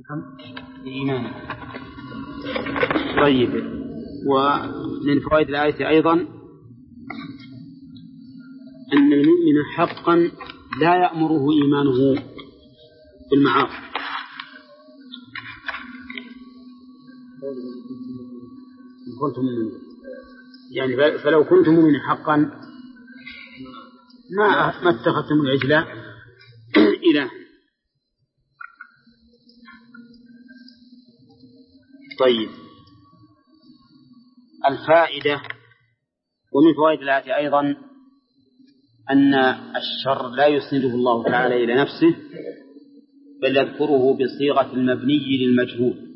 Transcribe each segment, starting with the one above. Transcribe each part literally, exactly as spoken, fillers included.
إيمانه. طيب، ومن فوائد الآية أيضا أن المؤمن حقا لا يأمره إيمانه بالمعاصي، يعني فلو كنتم مؤمنا حقا ما ما اتخذتم العجل إله. طيب، الفائدة ومن فوائد الآية أيضا أن الشر لا يسنده الله تعالى إلى نفسه، بل يذكره بصيغة المبني للمجهول.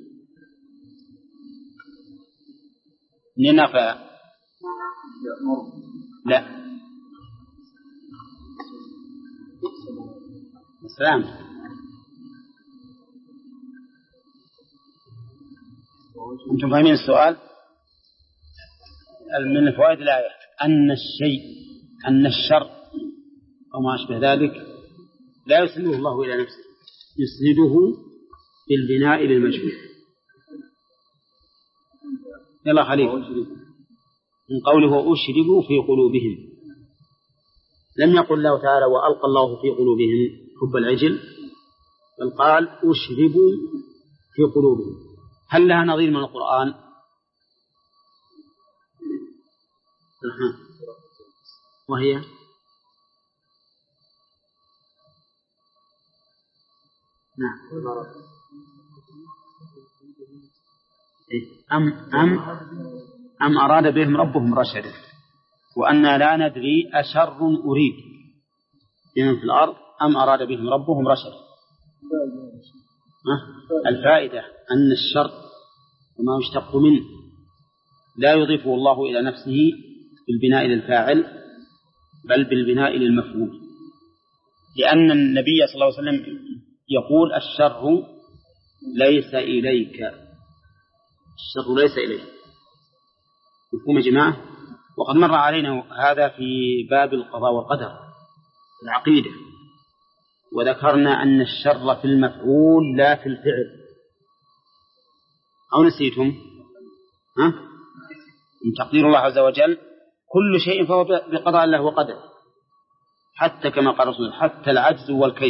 ننفى لا السلام. أنتم فاهمين السؤال؟ من فوائد الآية أن الشيء أن الشر أو ما أشبه ذلك لا يسنده الله إلى نفسه، يسنده بالبناء للمجهول. يلا خليل، من قوله وأشربوا في قلوبهم، لم يقل الله تعالى وألقى الله في قلوبهم حب العجل، بل قال أشربوا في قلوبهم. هل لها نظير من القرآن؟ وهي نعم أم أم أم أراد بهم ربهم رشدا وأنا لا ندري أشر أريد بهم في الأرض أم أراد بهم ربهم رشدا. الفائدة أن الشر وما يشتق منه لا يضيفه الله إلى نفسه بالبناء للفاعل، بل بالبناء للمفعول، لأن النبي صلى الله عليه وسلم يقول الشر ليس إليك، الشر ليس إليك. مفهوم يا جماعة؟ وقد مر علينا هذا في باب القضاء والقدر العقيدة، وذكرنا أن الشر في المفعول لا في الفعل. أو نسيتم؟ ها؟ من تقدير الله عز وجل كل شيء فهو بقضاء الله وقدر، حتى كما قال رسول الله حتى العجز والكيس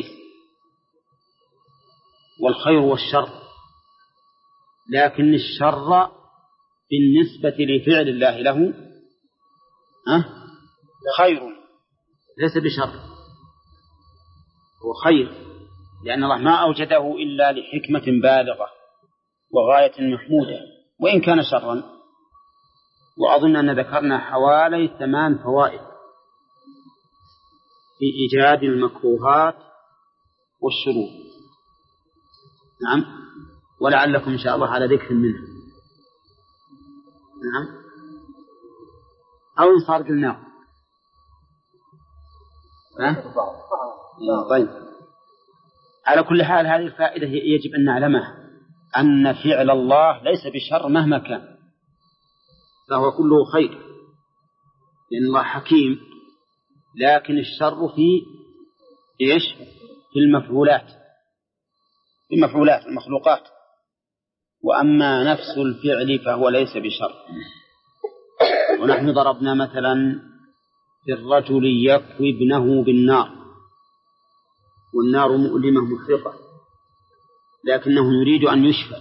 والخير والشر. لكن الشر بالنسبة لفعل الله له أه؟ خير ليس بشر، هو خير، لأن الله ما أوجده إلا لحكمة بالغة وغاية محمودة وإن كان شرا. وأظن أن ذكرنا حوالي ثمان فوائد في إيجاد المكروهات والشرور. نعم، ولعلكم إن شاء الله على ذكر منه. نعم، أو إن صار قلناه. طيب، على كل حال هذه الفائدة يجب أن نعلمها، أن فعل الله ليس بشر مهما كان، فهو كله خير، لأن الله حكيم. لكن الشر في إيش؟ في المفعولات، في المفعولات المخلوقات. وأما نفس الفعل فهو ليس بشر. ونحن ضربنا مثلا في الرجل يكوي ابنه بالنار، والنار مؤلمة محرقة، لكنه يريد أن يشفى،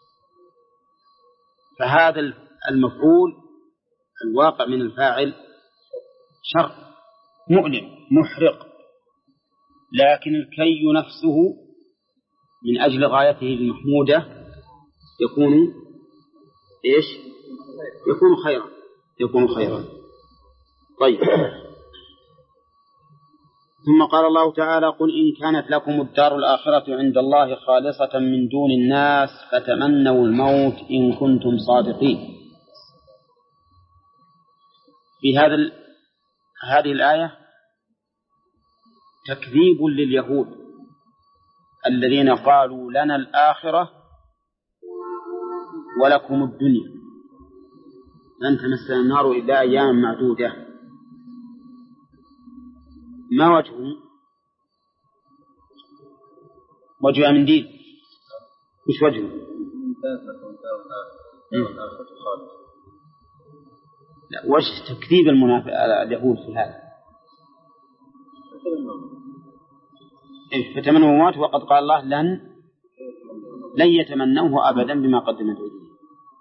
فهذا المفعول الواقع من الفاعل شر مؤلم محرق، لكن الكي نفسه من أجل غايته المحمودة يكون إيش؟ يكون خيرا، يكون خيرا. طيب، ثم قال الله تعالى قل إن كانت لكم الدار الآخرة عند الله خالصة من دون الناس فتمنوا الموت إن كنتم صادقين. في هذا هذه الآية تكذيب لليهود الذين قالوا لنا الآخرة ولكم الدنيا لن تمسنا النار إلا أياما معدودة. ما وجهه؟ وجه من دين مش وجهه؟ لا، وجه تكذيب المنافق اليهود في هذا. فتمنوا موت وقد قال الله لن لن يتمنوه أبدا بما قدمت أيديهم.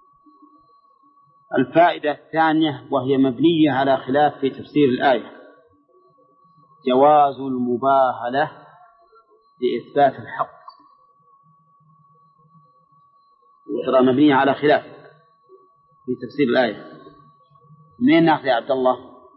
الفائدة الثانية وهي مبنية على خلاف في تفسير الآية، جواز المباهلة لإثبات الحق، وترى مبنية على خلاف في تفسير الآية. منين ناخذ يا عبد الله؟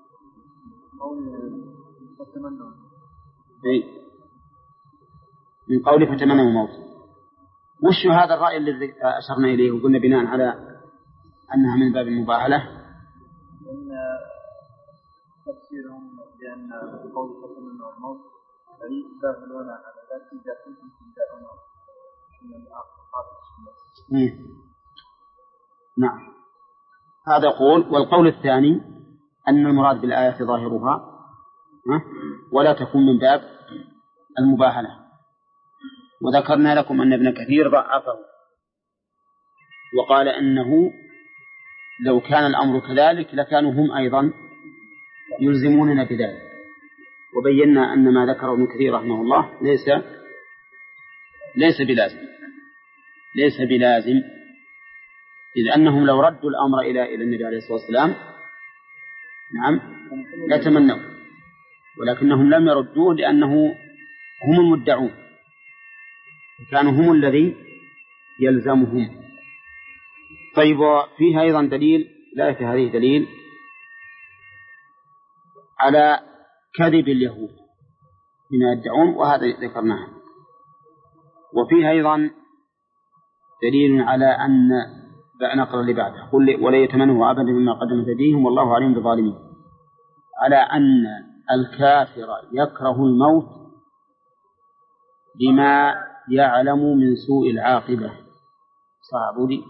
من قوله فتمنوا موت. وش هذا الرأي الذي أشرنا إليه وقلنا بناء على أنها من باب المباهلة؟ إن تفسيرهم بأن قول فتمنوا الموت يباهلون على ذلك إذا كنتم تدعون من الآخر. نعم، هذا قول. والقول الثاني أن المراد بالآية ظاهرها ولا تكون من باب المباهلة. وذكرنا لكم أن ابن كثير ضعفه وقال أنه لو كان الأمر كذلك لكانوا هم أيضا يلزموننا بذلك، وبينا أن ما ذكره ابن كثير رحمه الله ليس ليس بلازم ليس بلازم إذ أنهم لو ردوا الأمر إلى إلى النبي عليه الصلاة والسلام نعم لا تمنوا، ولكنهم لم يردوه لأنه هم المدعون، كانوا هم الذي يلزمهم. طيب، فيها أيضا دليل، لا في هذه دليل على كذب اليهود بما يدعون، وهذا ذكرناه. وفيها أيضا دليل على أن نقرأ اللي بعده، قل ولا يتمنوا أبدا مما قدمت أيديهم والله عليم بالظالمين، على أن الكافر يكره الموت بما يعلم من سوء العاقبة. صعب لي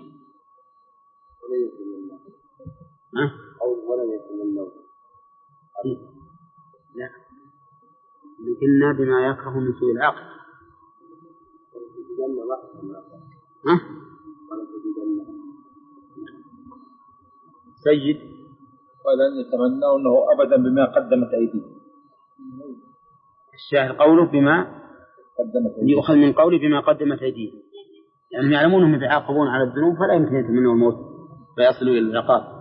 ها؟ ولا يتمنوا لا، قلنا بما يكره من سوء العاقبة. ها؟ سيد ولن يتمنوا أنه أبدا بما قدمت أيديهم. الشاهد قوله بما يؤخذ من قوله بما قدمت أيديهم، يعني يعلمون أنهم يعاقبون على الذنوب فلا يمكن يتمنوا الموت فيصلوا إلى العقاب.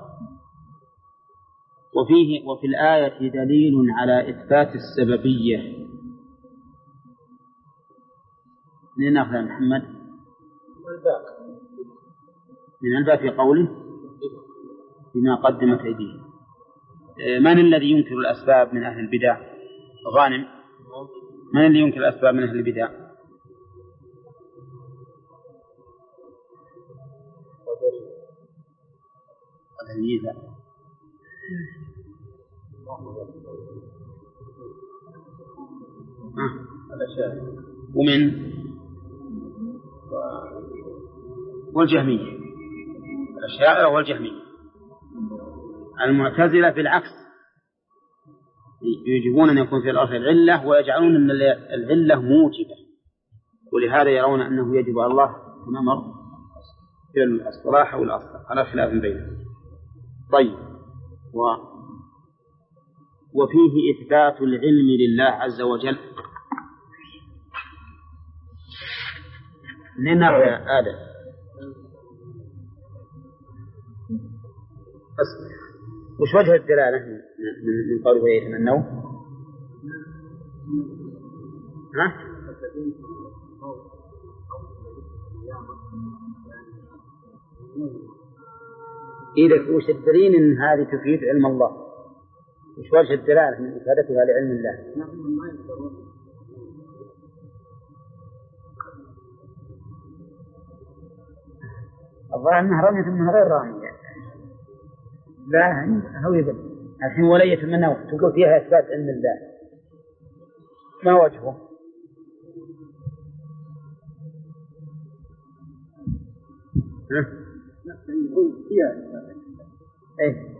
وفيه وفي الآية دليل على إثبات السببية. من ناخذ محمد؟ من الباب في قوله بما قدمت أيديهم. من الذي ينكر الأسباب من أهل البدع؟ غانم. من اللي ينكر الأسباب من أهل البدع؟ قدرية. ومن والجهمية، الأشاعرة والجهمية. المعتزلة بالعكس يجبون أن يكون في الأرض العلة ويجعلون أن العلة موجبة، ولهذا يرون أنه يجب على الله كما مر في الصلاح والأصل على خلاف بينهم. طيب، و وفيه إثبات العلم لله عز وجل. منين نرى يا آدم؟ وش وجه الدلالة من قوله يتمنوا؟ ها؟ إذا وش الدليل إن هذه تفيد علم الله؟ وش وجه الدلالة من إفادتها لعلم الله؟ الظاهر أنها رمية من غير رامية. لا هو يبدأ الحين ولا يتمنوا تقول فيها إثبات علم الله، ما وجهه؟ إيه؟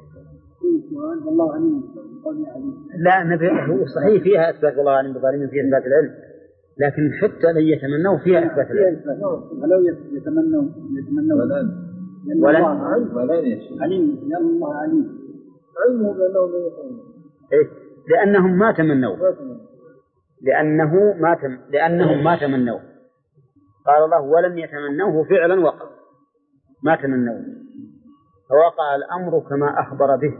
لا نبي هو صحيح فيها إثبات والله عليم بالظالمين، فيها إثبات العلم، لكن حتى لن يتمنوا فيها إثبات العلم. ولو يتمنوا يتمنوا ولن ولن عليم لأن الله عليم علمه بأنه لا يتمنى. إيه؟ لأنهم ما تمنوا لأنه ما تم لأنهم ما تمنوا. قال الله ولن يتمنوه فعلا وقع ما تمنوا، فوقع الأمر كما أخبر به،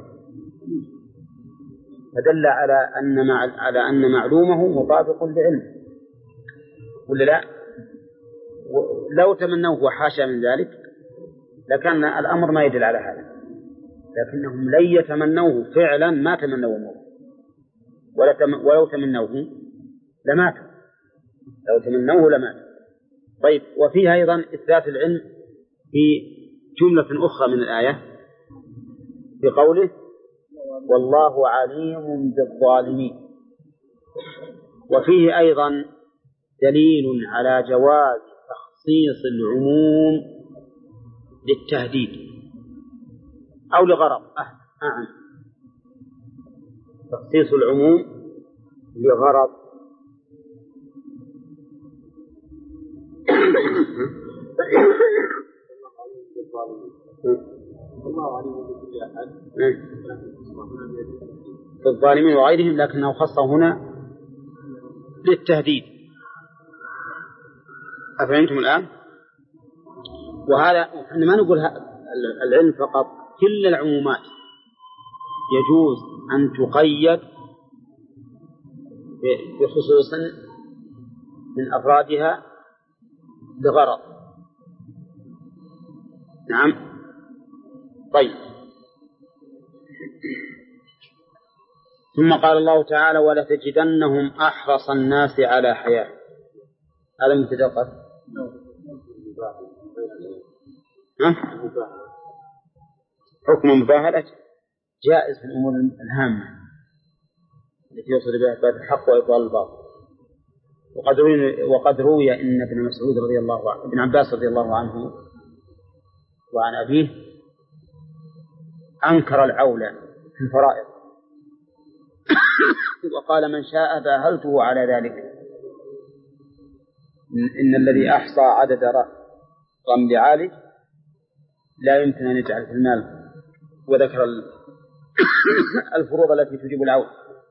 فدل على أن مع على أن معلومه مطابق لعلم ولا لا؟ لو تمنوه وحاشا من ذلك لكان الأمر ما يدل على هذا، لكنهم لن يتمنوه فعلا ما تمنوا الموت، ولو تمنوه لماتوا لو تمنوه لماتوا. طيب، وفيها أيضا إثبات العلم في جملة أخرى من الآية بقوله والله عليم بالظالمين. وفيه أيضا دليل على جواز تخصيص العموم للتهديد أو لغرض أعم تخصيص العموم لغرض. الله عليم بكل أحد الظالمين وغيرهم، لكنه خصه هنا للتهديد. أفهمتم الآن؟ وهذا احنا ما نقول العلم فقط، كل العمومات يجوز أن تقيد بخصوص من أفرادها بغرض. نعم. طيب، ثم قال الله تعالى ولتجدنهم أحرص الناس على حياة. هذا متدقق حكم المباهلة جائز في الأمور الهامة التي يوصل بها إثبات الحق وإبطال الباطل. وقد روي وقد روي أن ابن مسعود رضي الله عنه ابن عباس رضي الله عنه وعن أبيه أنكر العول في الفرائض وقال من شاء باهلته على ذلك، إن الذي أحصى عدد رمل عالج لا يمكن أن يجعل في المال، وذكر الفروض التي تجيب العول.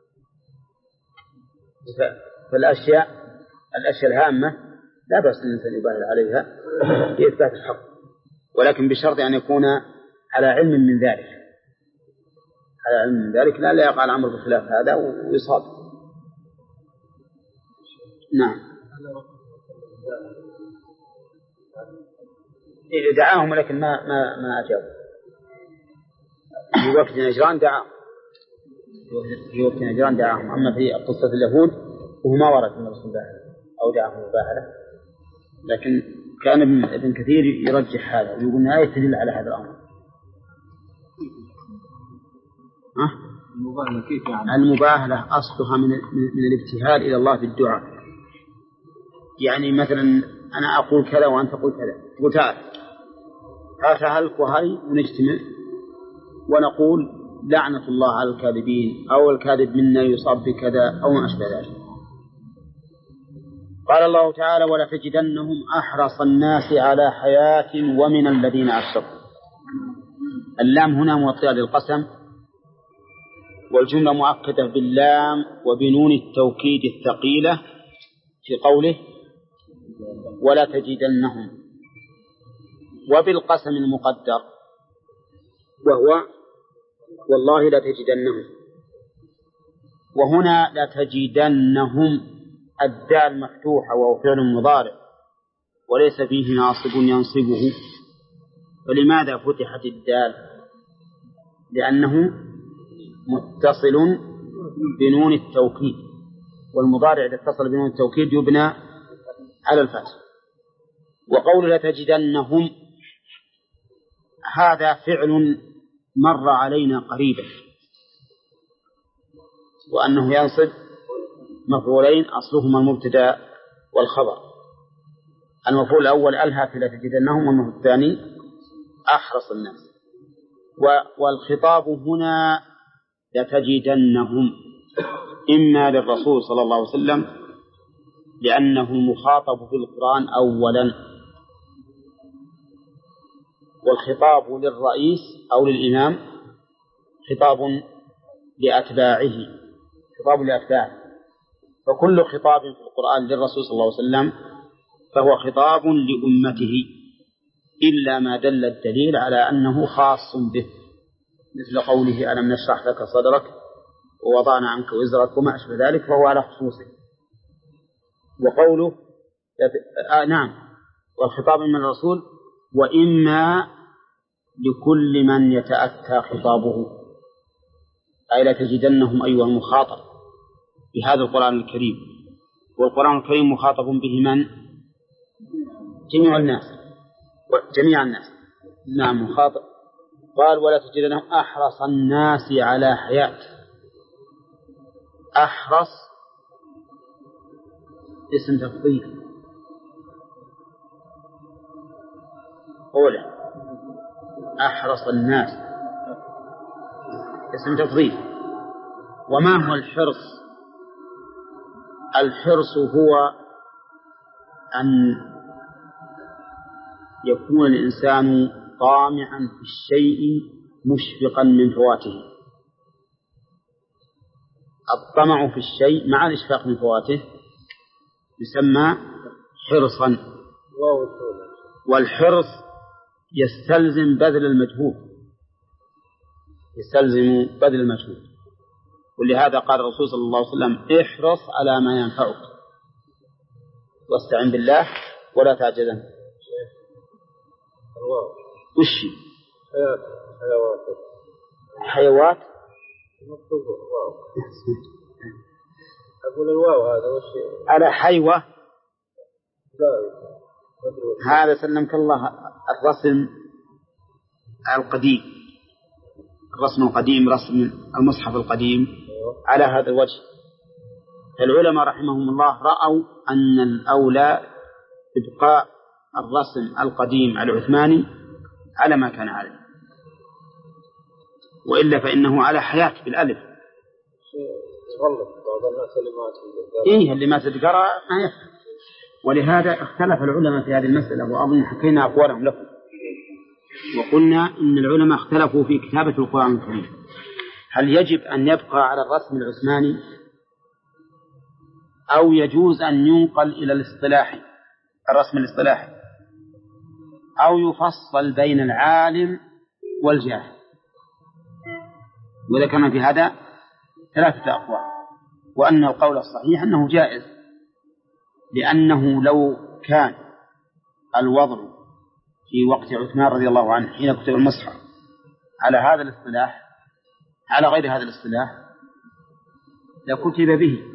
فالأشياء الأشياء الهامة لا بأس الإنسان يباهل عليها لإثبات الحق، ولكن بشرط أن يكون على علم من ذلك على علم من ذلك لا لا يقع الأمر بخلاف هذا ويصاب. نعم. إذا دعاهم ولكن ما ما ما أجابوا في وقت نجران دعاهم في وقت نجران دعاهم. أما في قصة اليهود وهو ما ورد من رسول الله أو دعاهم مباهلة، لكن كان ابن كثير يرجح هذا ويقول أنها آية تدل على هذا الأمر. المباهلة كيف يعني؟ المباهلة أصلها من من الابتهال إلى الله بالدعاء. يعني مثلا أنا أقول كذا وأنت تقول كذا، تقول تعال هل وهل ونجتمع ونقول لعنة الله على الكاذبين أو الكاذب منا يصاب بكذا أو ما أشبه ذلك. قال الله تعالى ولتجدنهم أحرص الناس على حياة ومن الذين أشركوا. اللام هنا موطئة للقسم، والجملة مؤكدة باللام وبنون التوكيد الثقيلة في قوله ولا تجدنهم، وبالقسم المقدر وهو والله لا تجدنهم. وهنا لا تجدنهم الدال مفتوحة وهو فعل مضارع وليس فيه ناصب ينصبه. فلماذا فتحت الدال؟ لأنه متصل بنون التوكيد، والمضارع إذا اتصل بنون التوكيد يبنى على الفتح. وقول لتجدنهم هذا فعل مر علينا قريبا، وأنه ينصب مفعولين أصلهما المبتدأ والخبر. المفعول الأول ألهى في لتجدنهم، والمفعول الثاني أحرص الناس. والخطاب هنا لتجدنهم إما للرسول صلى الله عليه وسلم لأنه المخاطب في القرآن أولا، والخطاب للرئيس أو للإمام خطاب لأتباعه، خطاب لأتباعه، فكل خطاب في القرآن للرسول صلى الله عليه وسلم فهو خطاب لأمته إلا ما دل الدليل على أنه خاص به، مثل قوله ألم نشرح لك صدرك ووضعنا عنك وزرك وما أشبه ذلك، فهو على خصوصه. وقوله آه نعم، والخطاب من الرسول وإما لكل من يتأتى خطابه، أي لا تجدنهم أيها المخاطب بهذا القرآن الكريم، والقرآن الكريم مخاطب به من؟ جميع الناس، جميع الناس. نعم مخاطب. قال ولا تجدنهم أحرص الناس على حياة. أحرص اسم تفضيل، قوله أحرص الناس اسم تفضيل. وما هو الحرص؟ الحرص هو أن يكون الإنسان طامعا في الشيء مشفقا من فواته. الطمع في الشيء مع الإشفاق من فواته يسمى حرصا. والحرص يستلزم بذل المجهود، يستلزم بذل المجهود. ولهذا قال الرسول صلى الله عليه وسلم احرص على ما ينفعك واستعن بالله ولا تعجزن. وش حيوات أقول الواو هذا وش على حيوة هذا سلمك الله الرسم القديم، الرسم القديم رسم المصحف القديم على هذا الوجه. العلماء رحمهم الله رأوا أن الأولى إبقاء الرسم القديم العثماني على ما كان عليه، وإلا فإنه على حياة بالألف. غلط بعض الناس اللي ما إيه اللي ما تتقرأ ما يفهم. ولهذا اختلف العلماء في هذه المسألة، وأظن حكينا أقوالهم لكم، وقلنا إن العلماء اختلفوا في كتابة القرآن الكريم، هل يجب أن يبقى على الرسم العثماني أو يجوز أن ينقل إلى الاصطلاحي الرسم الاصطلاحي، أو يفصل بين العالم والجاهل. وذكرنا في هذا ثلاثة أقوال، وأن القول الصحيح أنه جائز، لأنه لو كان الوضع في وقت عثمان رضي الله عنه حين كتب المصحف على هذا الاصطلاح على غير هذا الاصطلاح لكتب به،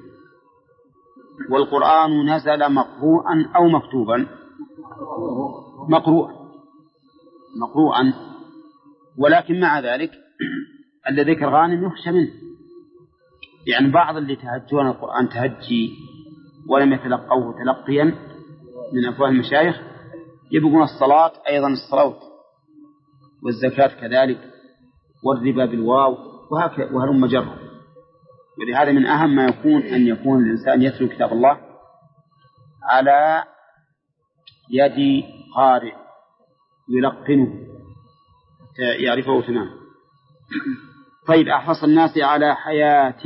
والقرآن نزل مقروءا أو مكتوبا، مقروءا مقروءا ولكن مع ذلك الذي ذكر غانم يخشى منه، يعني بعض اللي تهجون القرآن تهجي ولم يتلقوه تلقيا من أفواه المشايخ يبقون الصلاة أيضا الصلاة والزكاة كذلك والربا بالواو وهلم جرا. ولهذا من أهم ما يكون أن يكون الإنسان يتلو كتاب الله على يد قارئ يلقنه يعرفه تمام. طيب أحرص الناس على حياة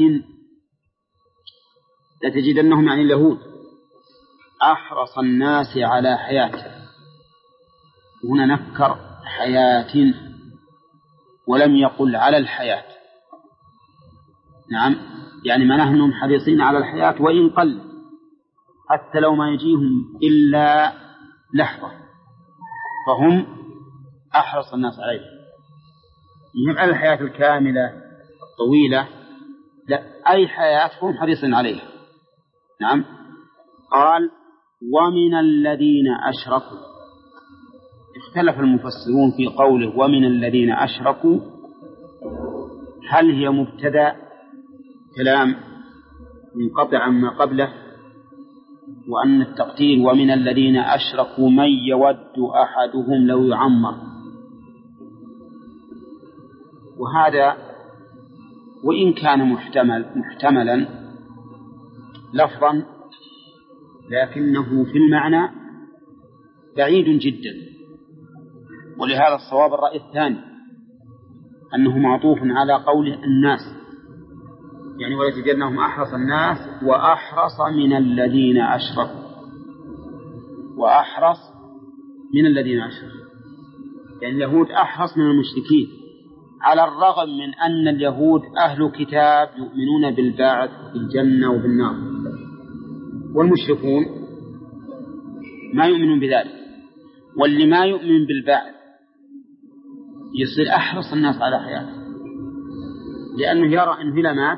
لتجدنهم يعني اليهود أحرص الناس على حياة، هنا نكر حياة ولم يقل على الحياة. نعم يعني معناه أنهم حريصين على الحياة وإن قل، حتى لو ما يجيهم إلا لحظة فهم أحرص الناس عليه، يهم على الحياة الكاملة الطويلة، لا أي حياة هم حريصين عليها. نعم. قال ومن الذين أشركوا، اختلف المفسرون في قوله ومن الذين أشركوا، هل هي مبتدأ كلام منقطع عما قبله، وأن التقدير ومن الذين أشركوا من يود أحدهم لو يعمر، وهذا وإن كان محتمل محتملا لفظا لكنه في المعنى بعيد جدا. ولهذا الصواب الرأي الثاني أنه معطوف على قول الناس، يعني ولتجدنهم أحرص الناس وأحرص من الذين أشركوا، وأحرص من الذين أشركوا، يعني اليهود أحرص من المشركين، على الرغم من أن اليهود أهل كتاب يؤمنون بالبعث في الجنة وبالنار، والمشركون ما يؤمنون بذلك. واللي ما يؤمن بالبعث يصير أحرص الناس على حياته، لأنه يرى أنه إذا مات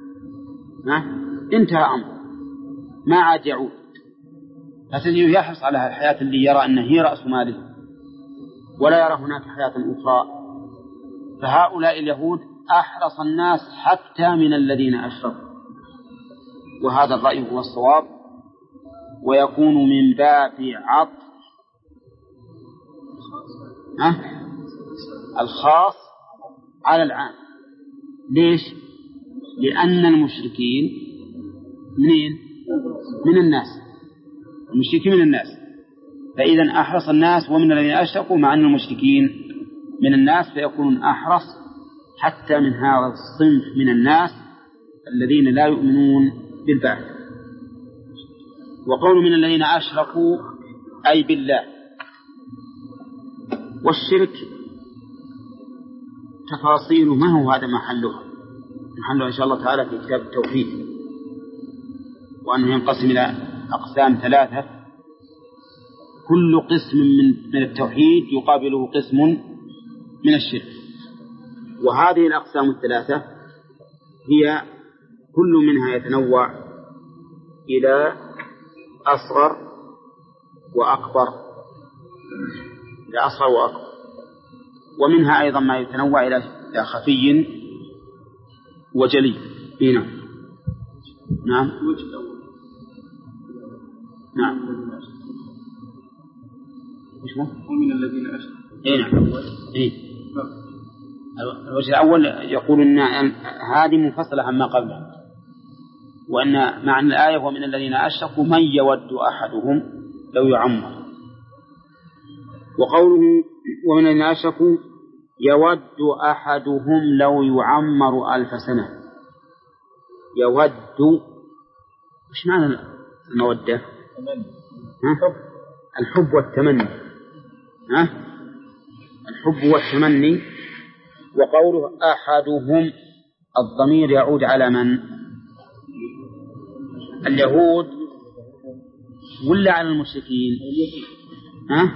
انتهى أمر ما عاد يعود، فتجده يحرص على الحياة اللي يرى أنه هي رأس ماله، ولا يرى هناك حياة أخرى. فهؤلاء اليهود أحرص الناس حتى من الذين أشركوا، وهذا الرأي هو الصواب، ويكون من باب عطف الخاص على العام. ليش؟ لأن المشركين منين؟ من الناس، المشركين من الناس، فإذا أحرص الناس ومن الذين أشركوا، مع أن المشركين من الناس، فيكون أحرص حتى من هذا الصنف من الناس الذين لا يؤمنون بالبعث. وقول من الذين أشركوا أي بالله. والشرك تفاصيله ما هو هذا محله، محله إن شاء الله تعالى في كتاب التوحيد، وأنه ينقسم إلى أقسام ثلاثة، كل قسم من من التوحيد يقابله قسم من الشرك. وهذه الأقسام الثلاثة هي كل منها يتنوع إلى أصغر وأكبر، إلى أصغر وأكبر، ومنها أيضا ما يتنوع إلى خفي وجلي. هنا نعم نعم ومن الذين أشركوا. إيه نعم. إيه. الوجه الأول يقول إن هذه منفصلة عما قبلها، وأن معنى الآية ومن الذين أشركوا من يود أحدهم لو يعمر. وقوله ومن الذين أشركوا يود أحدهم لو يعمر ألف سنة. يود، وش معنى المودة؟ الحب والتمني. ها؟ الحب والتمني. وقوله أحدهم الضمير يعود على من؟ اليهود ولا على المشركين؟ ها؟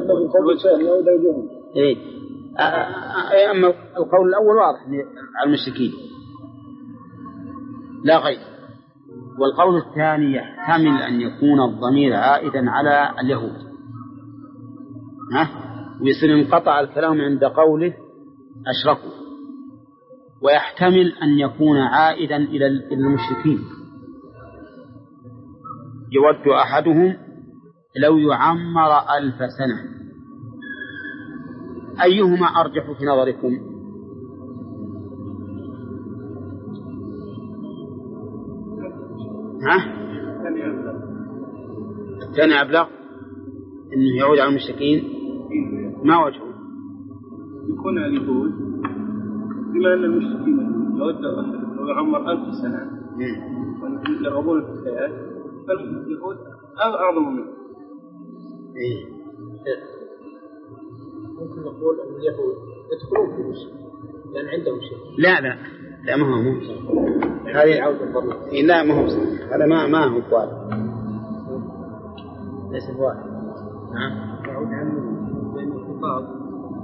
إيه. أما القول الأول واضح على المشركين لا غير، والقول الثاني يحتمل أن يكون الضمير عائدا على اليهود، ها؟ ويصير انقطع الكلام عند قوله أشركوا، ويحتمل أن يكون عائدا إلى المشركين. يود أحدهم لو يعمر ألف سنة. أيهما أرجح في نظركم؟ ها؟ الثاني أبلغ إنه يعود على المشركين. ما وجهه؟ يكون اليهود بما أن المشركين يود أحدهم لو يعمر ألف سنة يرغبون في الحياة، فاليهود أعظم منه. إيه. ممكن نقول أن اليهود يدخلون في المشرك لأن عندهم شرك. لا لا لا ما هو مو هذه عودة الضمير. لا ما هو هذا ما ما هو واحد، ليس واحد. نعم. يعود عنه بين الخطاب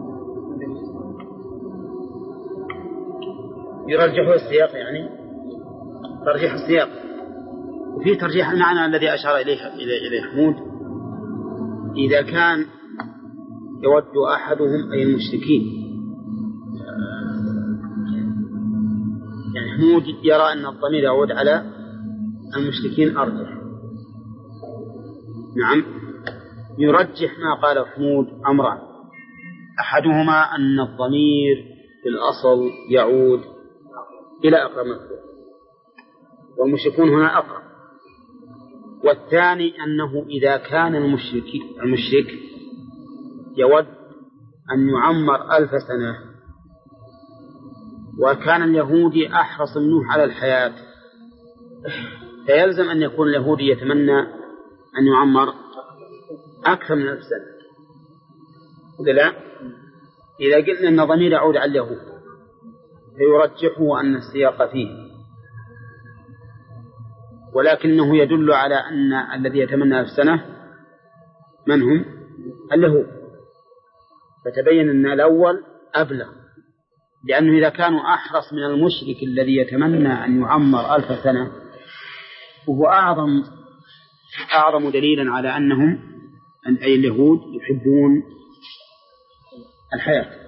يرجحوا السياق، يعني ترجيح السياق، وفي ترجيح المعنى الذي أشار إليه إليه حمود. إذا كان يود أحدهم أي المشركين، يعني حمود يرى أن الضمير يعود على المشركين أرجح. نعم. يرجح ما قال حمود أمران، أحدهما أن الضمير في الأصل يعود إلى أقرب مذكور، والمشركون هنا أقرب، والثاني أنه إذا كان المشرك, المشرك يود أن يعمر ألف سنة وكان اليهودي أحرص منه على الحياة، فيلزم أن يكون اليهودي يتمنى أن يعمر أكثر من ألف سنة. إذا لا، إذا قلنا أن ضمير يعود على اليهود فيرجحه أن السياق فيه، ولكنه يدل على أن الذي يتمنى ألف سنة من هم؟ اليهود، فتبين أن الأول أبلغ، لأنه إذا كانوا أحرص من المشرك الذي يتمنى أن يعمر ألف سنة وهو أعظم أعظم دليلا على أنهم أي اليهود يحبون الحياة.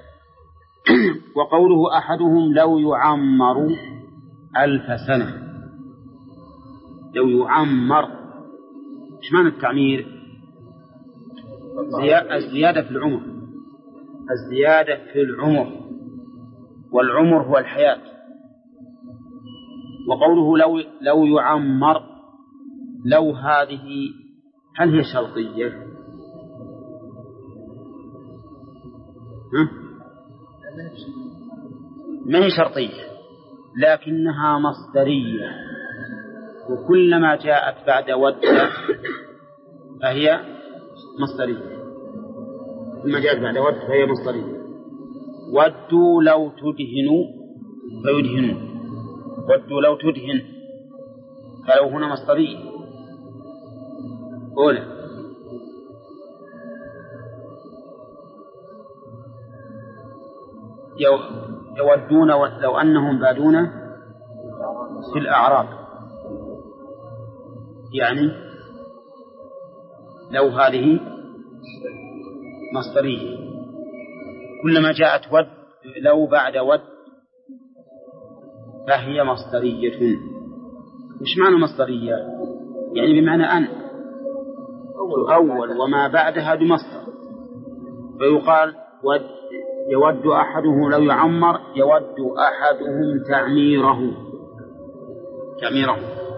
وقوله أحدهم لو يعمر ألف سنة، لو يعمر، إيش معنى التعمير؟ الزيادة في العمر، الزيادة في العمر، والعمر هو الحياة. وقوله لو لو يعمر، لو هذه هل هي شرطية؟ ها؟ ما هي شرطية، لكنها مصدرية، وكلما جاءت بعد ود فهي مصدرية، كلما جاءت بعد ود فهي مصدرية. ودوا لو تدهنوا فيدهنون، ودوا لو تدهن، فلو هنا مصدرية أولى. يودون لو أنهم بادون في الأعراب، يعني لو هذه مصدرية، كلما جاءت ود لو بعد ود فهي مصدرية. مش معنى مصدرية؟ يعني بمعنى أن أول وما بعدها بمصدر، فيقال ود يود أحدهم لو يعمر، يود أحدهم تعميره، تعميره.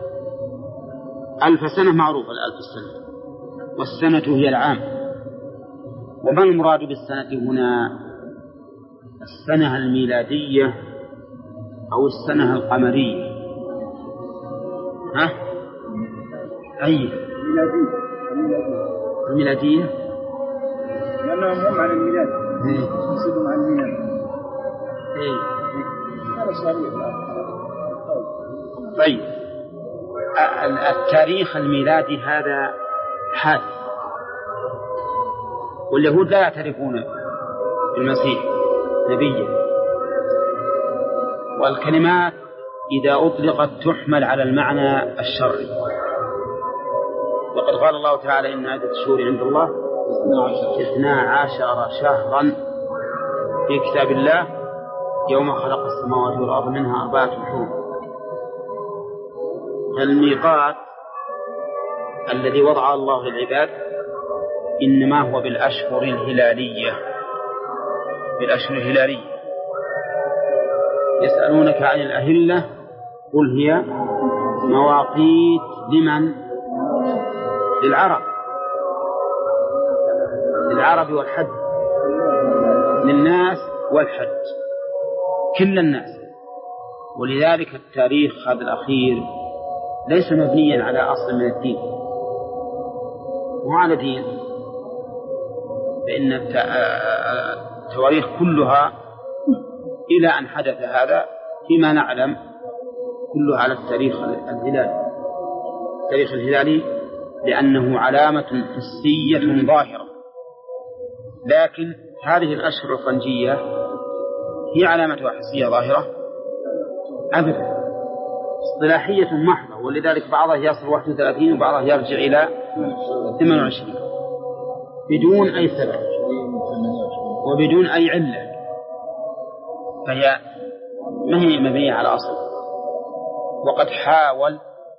ألف سنة معروفة، الألف السنة، والسنة هي العام. وما المراد بالسنة هنا؟ السنة الميلادية أو السنة القمرية؟ ها؟ أي الميلادية. الميلادية لأنهم هم عن الميلاد، يحسبهم عن الميلاد. إيه. هذا صحيح. طيب، التاريخ الميلادي هذا حادث، واليهود لا يعترفون بالمسيح نبيا، والكلمات إذا أطلقت تحمل على المعنى الشرعي. وقد قال الله تعالى إن عدة الشهور عند الله اثنا عشر شهرا في كتاب الله يوم خلق السماوات والأرض منها أربعة حرم. الميقات الذي وضع الله للعباد إنما هو بالأشهر الهلالية، بالأشهر الهلالية. يسألونك عن الأهلة قل هي مواقيت لمن؟ للعرب، للعرب والحج، للناس والحج، كل الناس. ولذلك التاريخ هذا الأخير ليس مبنيا على أصل من الدين، وعلى دين، فإن التواريخ كلها إلى أن حدث هذا فيما نعلم كلها على التاريخ الهلالي، التاريخ الهلالي، لأنه علامة حسية ظاهرة. لكن هذه الأشهر الفرنجية هي علامتها حسية ظاهرة أبدا، اصطلاحية محضة، ولذلك بعضها يصل واحد وثلاثين وبعضها يرجع إلى ثمانية وعشرين بدون أي سبب وبدون أي علة، فهي ما هي مبنية على أصل. وقد حاول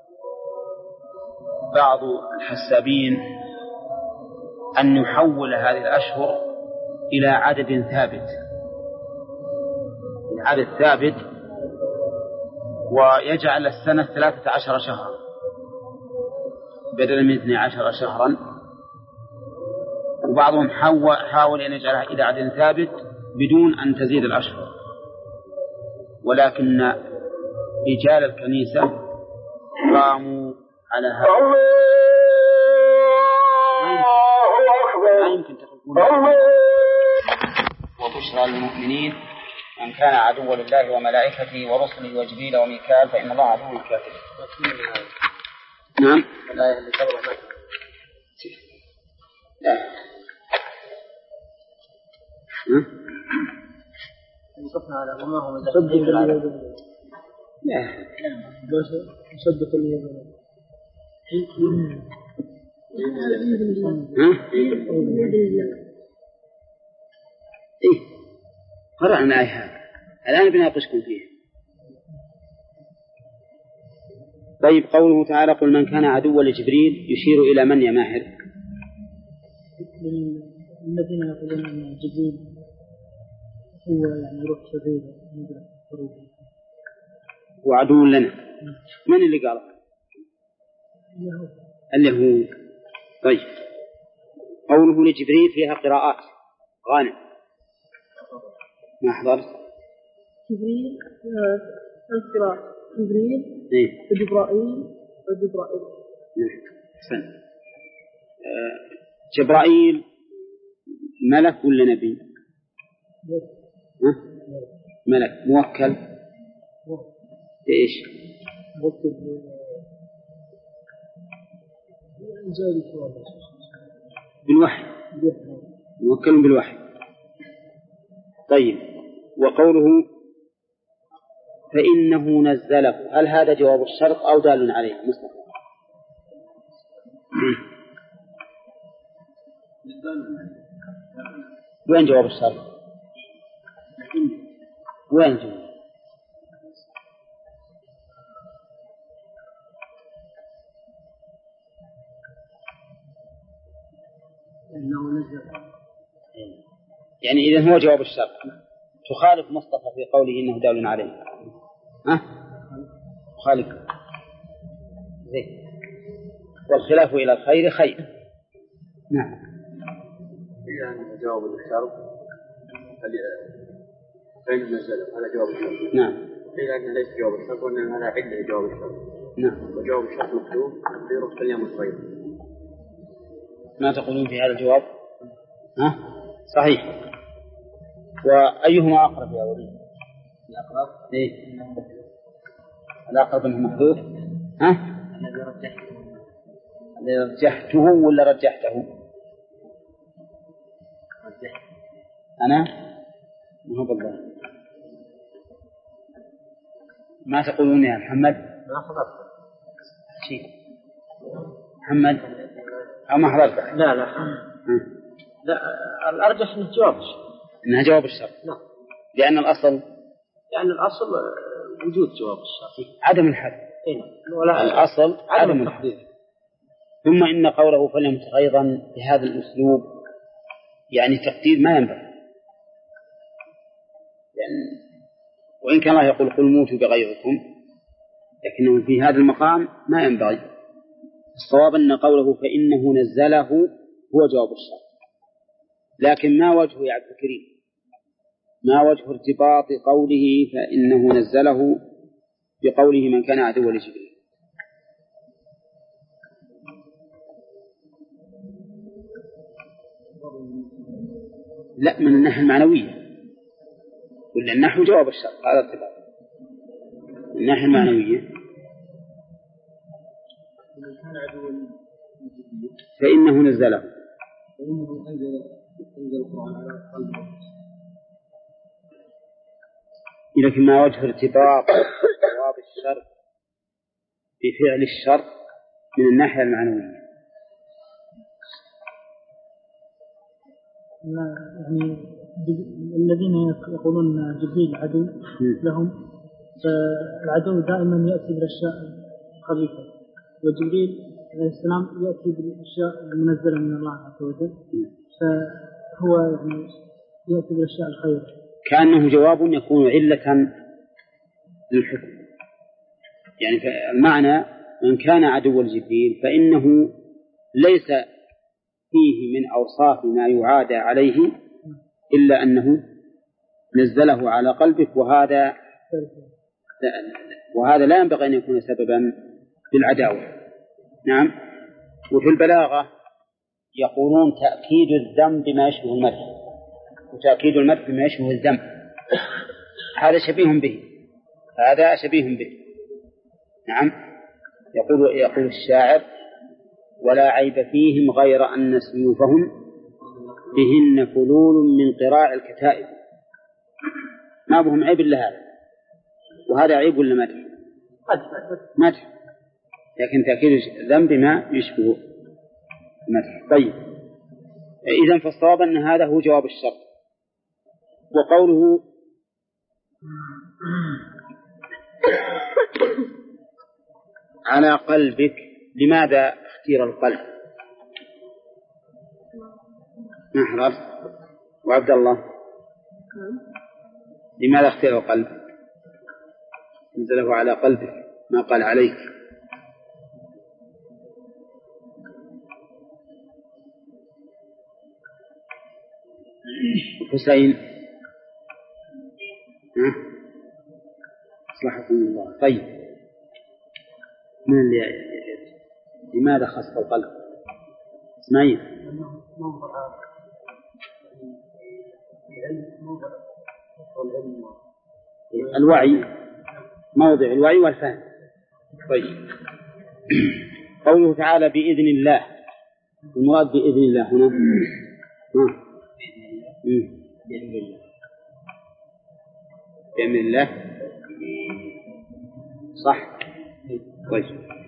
بعض الحسابين أن يحول هذه الأشهر إلى عدد ثابت، عدد ثابت، ويجعل السنة ثلاثة عشر شهرا، بدلا من اثني عشر شهرا، وبعضهم حاول أن يجعلها إلى عدد ثابت بدون أن تزيد الأشهر، ولكن رجال الكنيسة قاموا على هذا. لا يمكن تخفون وبشرى للمؤمنين من كان عدوا لله وملائكته ورسله وجبريل وميكال فإن الله عدو الكافرين. نعم. الآية اللي قبلها ما لا وقفنا على وما هو مصدق اليوم. لا مصدق اليوم. إيه قرأنا آية الآن بناقشكم فيها. طيب قوله تعالى قل من كان عدوا لجبريل يشير إلى من يا ماهر؟ الذين يقولون أن جبريل هو يعني روح شريرة وعدو لنا. من اللي قال؟ اليهود. طيب قوله لجبريل فيها قراءات. غانم ما حضرت؟ جبريل القراءة جبريل وجبرائيل وجبرائيل. نعم. جبرائيل ملك ولا نبي؟ ملك موكل بإيش؟ بالوحي، موكل بالوحي. طيب وقوله فإنه نزله، هل هذا جواب الشرط أو دال عليه؟ مصطفى وين جواب الشرط؟ وين جواب؟ يعني إذن هو جواب الشرط. تخالف مصطفى في قوله إنه دال عليه. ها؟ خالف زين. والخلاف إلى الخير خير. نعم. إذا جواب الشرط فإن نزله هذا جواب الشرط. نعم. إذا أنه ليس جواب الشرط وأن هذا عدة جواب الشرط. نعم. وجواب الشرط مكتوب تقديره في اليوم الصغير. ما تقولون في هذا الجواب؟ ها؟ صحيح. وأيهما أقرب يا ولي؟ الأقرب إيه؟ الأقرب أنه محذوف. ها؟ الذي رجحته. الذي رجحته ولا رجحته؟ رجحته. أنا؟ ما هو بالله. ما تقولون يا محمد؟ ما حضرت. شيء. محمد؟ أو ما حضرت؟ لا لا. لا الأرجح أنه جواب الشرط. إنها جواب الشرط. نعم. لأن الأصل لأن الأصل وجود جواب الشرط. عدم الحد. ولا الأصل عدم التحديد. ثم إن قوله فليمت أيضا بهذا الأسلوب يعني تقدير ما ينبغي. يعني وإن كان الله يقول قل موتوا بغيظكم، لكنه في هذا المقام ما ينبغي. الصواب أن قوله فإنه نزله هو جواب الشرط. لكن ما وجه يا عبد الكريم؟ ما وجه ارتباط قوله فإنه نزله بقوله من كان عدوا لجبريل؟ لا من الناحية المعنوية، ولا النحو جواب الشرط هذا ارتباط. من الناحية المعنوية فإنه نزله فإنه أنزل أنزل القرآن على قلبه. لكن ما وجه ارتباط جواب الشرط بفعل الشرط من الناحية المعنوية؟ يعني الذين يقولون جبريل عدو لهم، فالعدو دائما يأتي بالأشياء الخبيثة، وجبريل عليه السلام يأتي بالأشياء المنزلة من الله عز وجل، فهو يعني يأتي بالأشياء الخير. كأنه جواب يكون علة للحكم. يعني المعنى من كان عدو لجبريل فإنه ليس فيه من أوصاف ما يعادى عليه إلا أنه نزله على قلبك، وهذا وهذا لا ينبغي أن يكون سببا للعداوة. نعم. وفي البلاغة يقولون تأكيد الذم بما يشبه المدح، وتأكيد المدح بما يشبه الذم، هذا شبيه به، هذا شبيه به. نعم. يقول يقول الشاعر: ولا عيب فيهم غير أن سيوفهم بهن فلول من قراع الكتائب. ما بهم عيب إلا هذا، وهذا عيب ولا مدح؟ مدح، لكن تأكيد الذنب ما يشبه مدح. طيب، إذن فالصواب أن هذا هو جواب الشرط. وقوله على قلبك، لماذا اختير القلب؟ محرز وعبد الله، لماذا اختير القلب؟ نزله على قلبك ما قال عليك. حسين أصلحكم الله. طيب، من اللي لماذا خص القلب؟ اسماعيل. الوعي، موضع الوعي والفهم. طيب، قوله تعالى بإذن الله، المراد بإذن الله هنا بإذن الله، بإذن الله صح. طيب،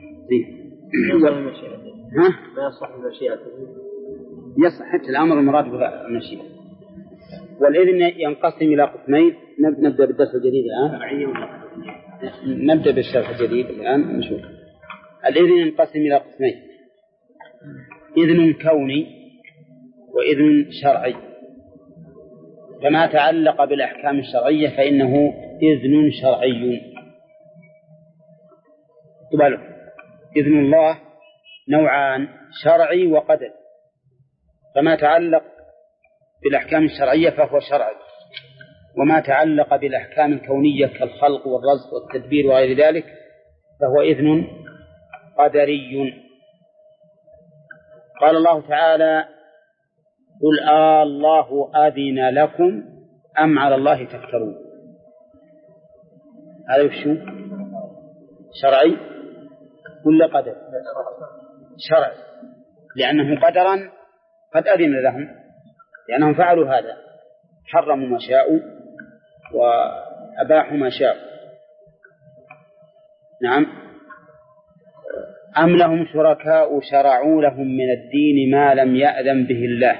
ها؟ ما يصح المشيئة، يصح حتى الأمر المراد به المشيئة. والإذن ينقسم إلى قسمين. نبدأ بالدرس الجديد الآن، نبدأ بالشرح الجديد الآن نشوف. الإذن ينقسم إلى قسمين: إذن كوني وإذن شرعي. فما تعلق بالأحكام الشرعية فإنه إذن شرعي. قبله إذن الله نوعان: شرعي وقدري. فما تعلق بالأحكام الشرعية فهو شرعي، وما تعلق بالأحكام الكونية كالخلق والرزق والتدبير وغير ذلك فهو إذن قدري. قال الله تعالى: قل آه الله أذن لكم أم على الله تفترون. هذا وشو؟ شرعي ولا قدر؟ شرعي، لأنه قدرا قد أذن لهم، لأنهم فعلوا هذا، حرموا ما شاءوا وأباحوا ما شاءوا. نعم. أم لهم شركاء شرعوا لهم من الدين ما لم يأذن به الله.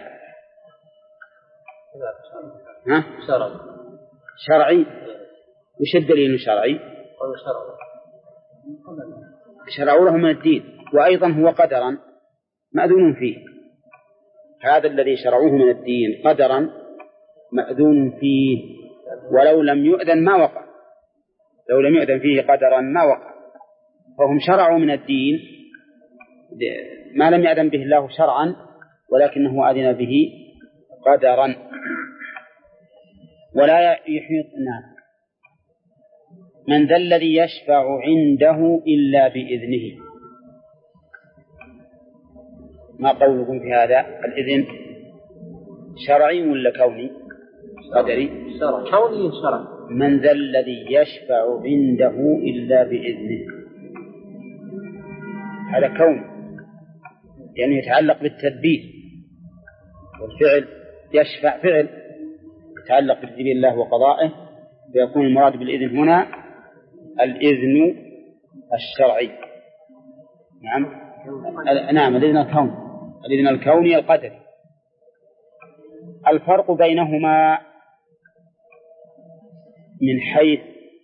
ها؟ شرعي. شرعي. وش الدليل شرعي؟ شرعوا لهم من الدين، وأيضا هو قدرا مأذون فيه. هذا الذي شرعوه من الدين قدرا مأذون فيه، ولو لم يؤذن ما وقع، لو لم يؤذن فيه قدرا ما وقع. فهم شرعوا من الدين ما لم يأذن به الله شرعا، ولكنه أذن به قدرا. ولا يحيط الناس من ذا الذي يشفع عنده إلا بإذنه. ما قولكم في هذا؟ الإذن شرعي ولا كوني؟ قدري؟ شرعي. كوني شرعي. من ذا الذي يشفع عنده إلا بإذنه، هذا كون، يعني يتعلق بالتدبير والفعل. يشفع فعل يتعلق بتدبير الله وقضائه، فيكون المراد بالإذن هنا الإذن الشرعي. نعم. نعم، الإذن الكوني، الإذن الكوني القدري. الفرق بينهما من حيث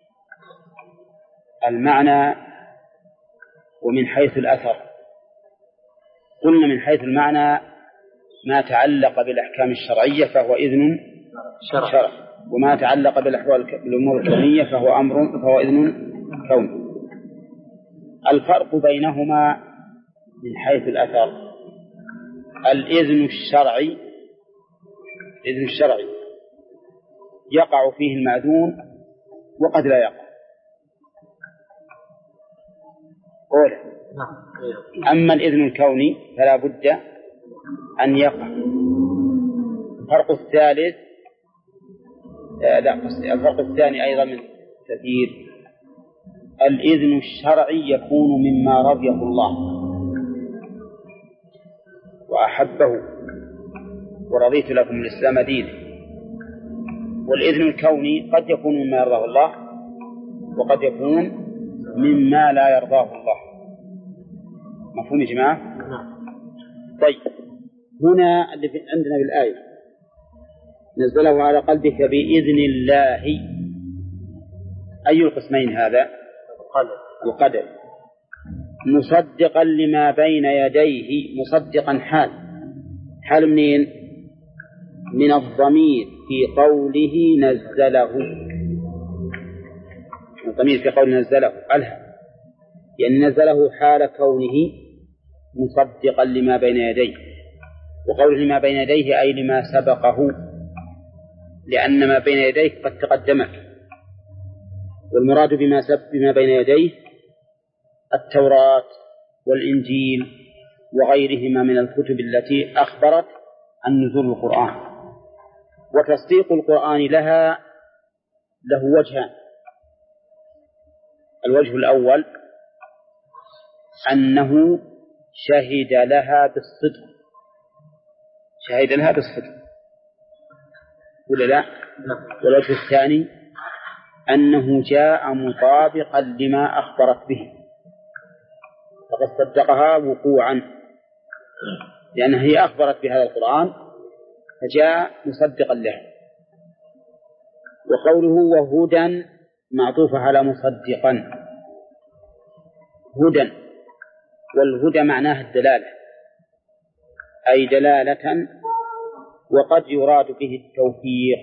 المعنى ومن حيث الأثر. قلنا من حيث المعنى ما تعلق بالأحكام الشرعية فهو إذن شرعي، وما تعلق بالأحوال بالأمور الكونية فهو أمر فهو إذن كوني. الفرق بينهما من حيث الأثر: الإذن الشرعي الإذن الشرعي يقع فيه المأذون وقد لا يقع. أولا. أما الإذن الكوني فلا بد أن يقع. الفرق الثالث آه لا الفرق الثاني أيضا من كثير: الإذن الشرعي يكون مما رضيه الله وأحبه ورضيت لكم الإسلام دينا، والإذن الكوني قد يكون مما يرضاه الله وقد يكون مما لا يرضاه الله. مفهوم يا جماعة؟ طيب، هنا اللي عندنا بالآية: نزله على قلبك بإذن الله. أي القسمين هذا؟ القدر. مصدقا لما بين يديه، مصدقا حال حال منين؟ من الضمير في قوله نزله. الضمير في قوله نزله ألها، يعني نزله حال كونه مصدقا لما بين يديه. وقوله لما بين يديه أي لما سبقه، لأن ما بين يديه قد تقدمك، والمراد بما سبق بما بين يديه التوراة والإنجيل وغيرهما من الكتب التي أخبرت عن نزول القرآن. وتصديق القرآن لها له وجهان: الوجه الأول أنه شهد لها بالصدق، شهد لها بالصدق ولا لا؟ والوجه الثاني أنه جاء مطابقا لما أخبرت به، فقد صدقها وقوعا، لأنها هي أخبرت بهذا القرآن فجاء مصدقا له. وقوله وهدى معطوف على مصدقا، هدى، والهدى معناه الدلالة، أي دلالة، وقد يراد به التوفيق،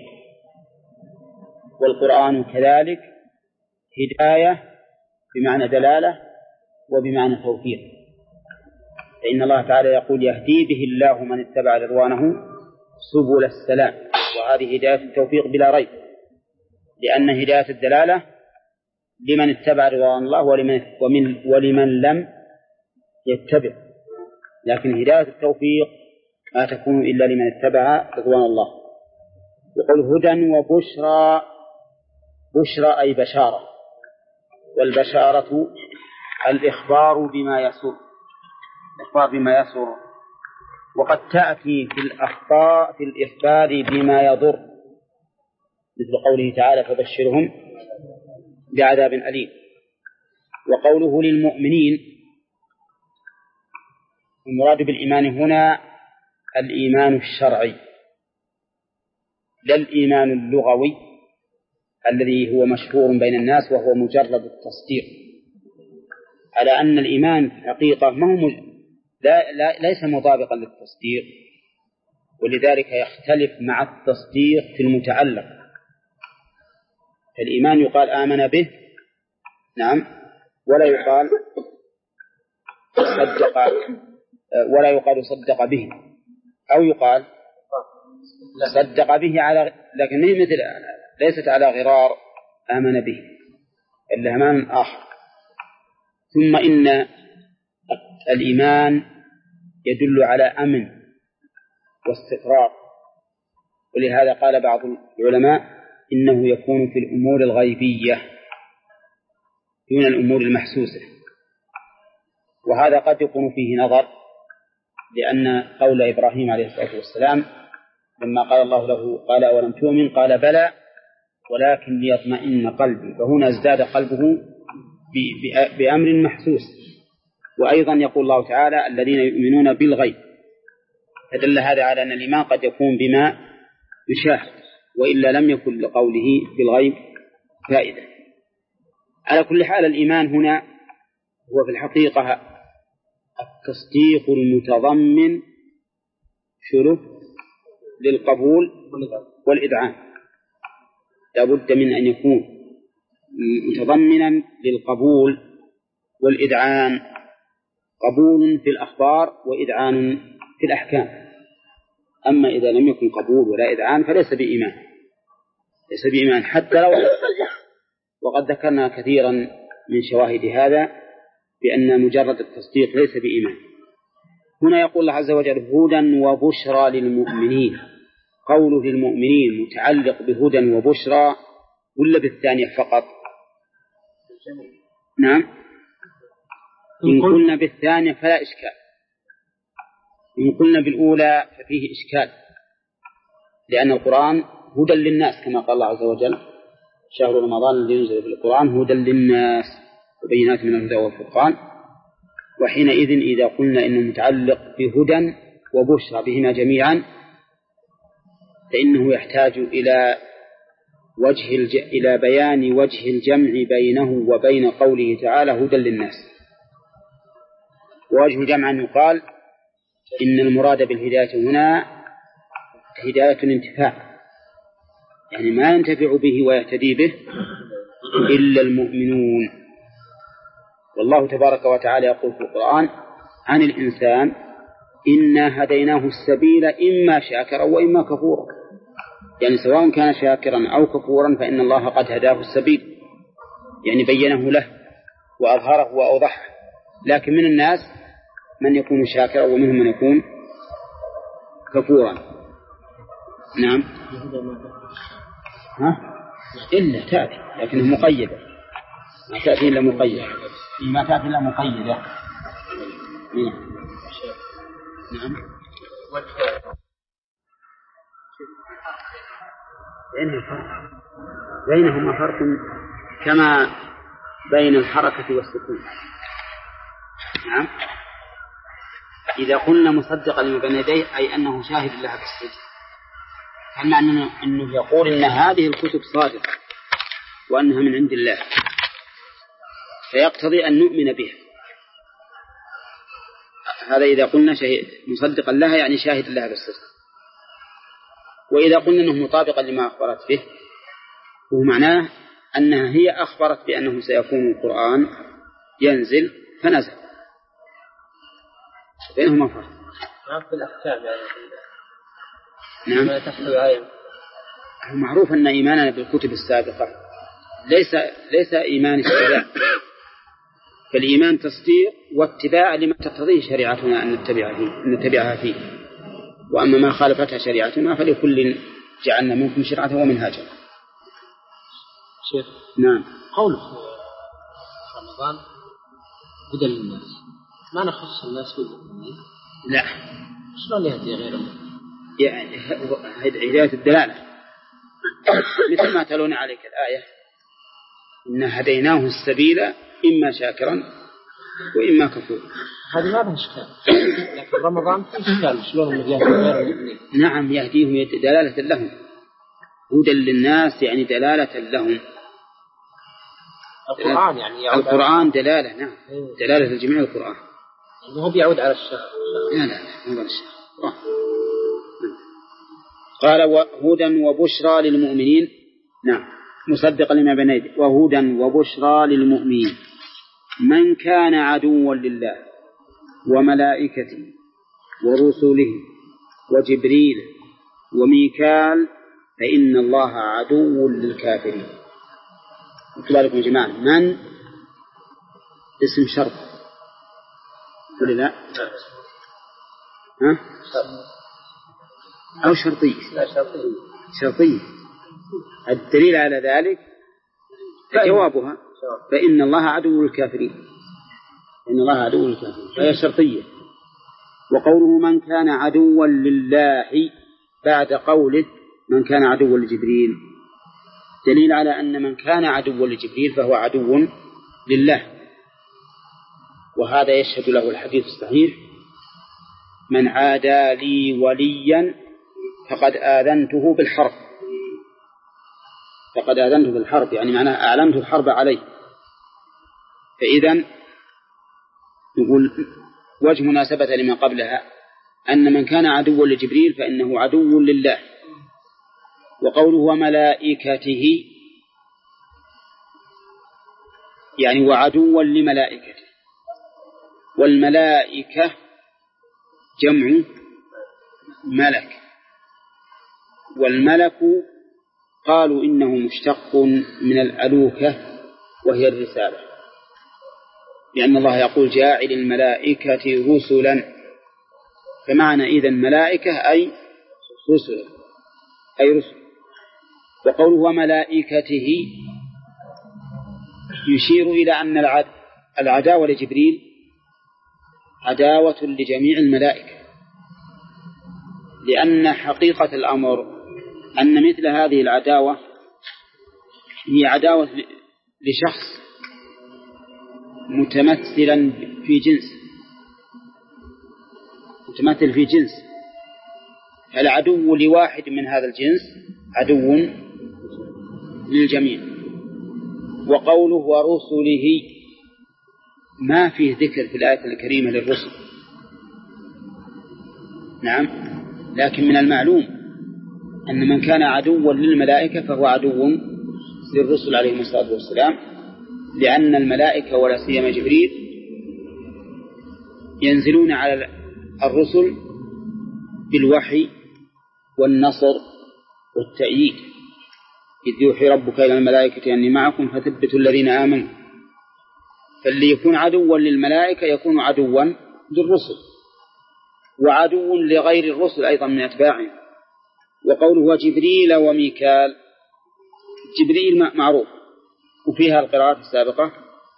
والقرآن كذلك هداية بمعنى دلالة وبمعنى توفيق. فإن الله تعالى يقول: يهدي به الله من اتبع رضوانه سبل السلام. وهذه هداية التوفيق بلا ريب، لأن هداية الدلالة لمن اتبع رضوان الله ولمن, ومن ولمن لم يتبع، لكن هداية التوفيق ما تكون إلا لمن اتبع رضوان الله. يقول هدى وبشرى، بشرى أي بشارة، والبشارة الإخبار بما يسر، الإخبار بما يسر، وقد تأتي في الأخبار في الإخبار بما يضر، مثل قوله تعالى: فبشرهم بعذاب أليم. وقوله للمؤمنين، المراد بالإيمان هنا الإيمان الشرعي لا الإيمان اللغوي الذي هو مشهور بين الناس وهو مجرد التصديق، على أن الإيمان حقيقة ما هو لا لا ليس مطابقا للتصديق، ولذلك يختلف مع التصديق في المتعلق. الإيمان يقال آمن به، نعم، ولا يقال صدق، ولا يقال صدق به، أو يقال صدق به على، لكن مثل ليست على غرار آمن به، إلا أمان آخر. ثم إن الإيمان يدل على أمن واستقرار، ولهذا قال بعض العلماء إنه يكون في الأمور الغيبية دون الأمور المحسوسة، وهذا قد يكون فيه نظر، لأن قول إبراهيم عليه الصلاة والسلام لما قال الله له: قال أولم تؤمن؟ قال: بلى ولكن ليطمئن قلبي، فهنا ازداد قلبه بأمر محسوس. وأيضا يقول الله تعالى: الذين يؤمنون بالغيب، فدل هذا على أن الإيمان قد يكون بما يشاهد، وإلا لم يكن لقوله بالغيب فائدة. على كل حال الإيمان هنا هو في الحقيقة التصديق المتضمن شروط للقبول والإذعان، لا بد من أن يكون متضمنا للقبول والإذعان قبول في الأخبار وإذعان في الأحكام. أما إذا لم يكن قبول ولا إذعان فليس بإيمان، ليس بإيمان حتى لو. وقد ذكرنا كثيرا من شواهد هذا بأن مجرد التصديق ليس بإيمان. هنا يقول الله عز وجل هدى وبشرى للمؤمنين. قوله للمؤمنين متعلق بهدى وبشرى ولا بالثانية فقط؟ نعم، إن قلنا بالثانية فلا إشكال، إن قلنا بالأولى ففيه إشكال، لأن القرآن هدى للناس كما قال الله عز وجل شهر رمضان الذي ينزل في القرآن هدى للناس وبينات من الهدى والفرقان. وحينئذ إذا قلنا إنه متعلق بهدى وبشرى بهما جميعا فإنه يحتاج إلى وجه الج... إلى بيان وجه الجمع بينه وبين قوله تعالى هدى للناس. ووجه الجمع أن يقال إن المراد بالهداية هنا هداية الانتفاع، يعني ما ينتفع به ويهتدي به إلا المؤمنون. والله تبارك وتعالى يقول في القرآن عن الإنسان إنا هديناه السبيل إما شاكرا وإما كفورا، يعني سواء كان شاكرا أو كفورا فإن الله قد هداه السبيل، يعني بينه له وأظهره وأوضحه. لكن من الناس من يكون شاكرا ومنهم من يكون كفورا. نعم، ها؟ إلا تأتي لكنه مقيدة، ما تأتي إلا مقيدة، ما تأتي إلا مقيدة. نعم، بينهما فرق كما بين الحركة والسكون. نعم، إذا قلنا مصدقا لما بين يديه أي أنه شاهد لها بالصدق، فمعنى أنه يقول إن هذه الكتب صادقة وأنها من عند الله، فيقتضي أن نؤمن بها. هذا إذا قلنا شهيد مصدقا لها يعني شاهد لها بالصدق. وإذا قلنا أنه مطابقا لما أخبرت به ومعناه أنها هي أخبرت بأنه سيكون القرآن ينزل فنزل. بينهما فرق. نعم، في الأحكام يعني. نعم، ما تحتوي عليه. معروف أن إيماننا بالكتب السابقة ليس ليس إيمان اتباع، فالإيمان تصديق واتباع لما تقتضيه شريعتنا أن نتبعها فيه أن نتبعها فيه. وأما ما خالفتها شريعتنا فلكل جعلنا منكم شرعة ومنهاجا. شيخ، نعم، قوله رمضان هدى للناس ما نخص الناس كلهم؟ لا، شلون يهدي غيرهم؟ يعني هداية الدلالة مثل ما تلون عليك الآية إن هديناه السبيل إما شاكرا وإما كفورا. هذه ما بها إشكال، لكن رمضان في إشكال شلون يهدي غيرهم؟ نعم، يهديهم دلالة لهم، هدى للناس يعني دلالة لهم. القرآن يعني يعود القرآن دلالة. نعم، دلالة الجميع القرآن، إنه بيعود على الشهر. لا لا لا الشهر. قال وهدى وبشرى للمؤمنين. نعم، مصدقا لما بين يديه وهدى وبشرى للمؤمنين من كان عدوا لله وملائكته ورسله وجبريل وميكال فإن الله عدو للكافرين. اكتبوا لكم يا جماعة، من اسم شرط ولا لا؟ ها؟ أو شرطية؟ شرطية. الدليل على ذلك جوابها فإن الله عدو للكافرين، إن الله عدو للكافرين، فهي شرطية. وقوله من كان عدوا لله بعد قوله من كان عدوا لجبريل دليل على أن من كان عدوا لجبريل فهو عدو لله. وهذا يشهد له الحديث الصحيح من عادى لي وليا فقد آذنته بالحرب، فقد آذنته بالحرب يعني معناه أعلنت الحرب عليه. فإذن نقول وجه مناسبة لما قبلها أن من كان عدوا لجبريل فإنه عدو لله. وقوله وملائكته يعني وعدوا لملائكته، والملائكة جمع ملك، والملك قالوا إنه مشتق من الألوكة وهي الرسالة، لأن الله يقول جاعل الملائكة رسلا، فمعنى إذن ملائكة أي رسل أي رسل. وقوله وملائكته يشير إلى أن العداوة لجبريل عداوة لجميع الملائكة، لأن حقيقة الأمر أن مثل هذه العداوة هي عداوة لشخص متمثلا في جنس متمثل في جنس، فالعدو لواحد من هذا الجنس عدو للجميع. وقوله ورسله ما فيه ذكر في الآية الكريمة للرسل، نعم، لكن من المعلوم أن من كان عدوا للملائكة فهو عدو للرسل عليهم الصلاة والسلام، لأن الملائكة ولا سيما جبريل ينزلون على الرسل بالوحي والنصر والتأييد، إذ يوحي ربك إلى الملائكة أني معكم فثبتوا الذين آمنوا. فاللي يكون عدوا للملائكة يكون عدوا للرسل وعدو لغير الرسل أيضا من أتباعهم. وقوله وجبريل وميكال، جبريل معروف وفيها القراءات السابقة،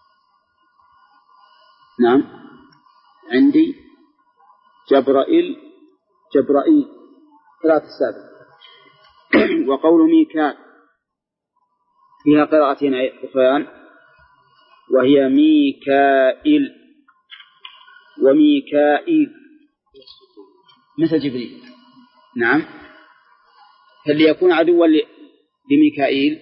نعم عندي جبرائيل جبرائيل قراءة السابقة. وقول ميكال فيها قراءتين أخرى وهي ميكائيل وميكائيل مثل جبريل، نعم. فاللي يكون عدوا لميكائيل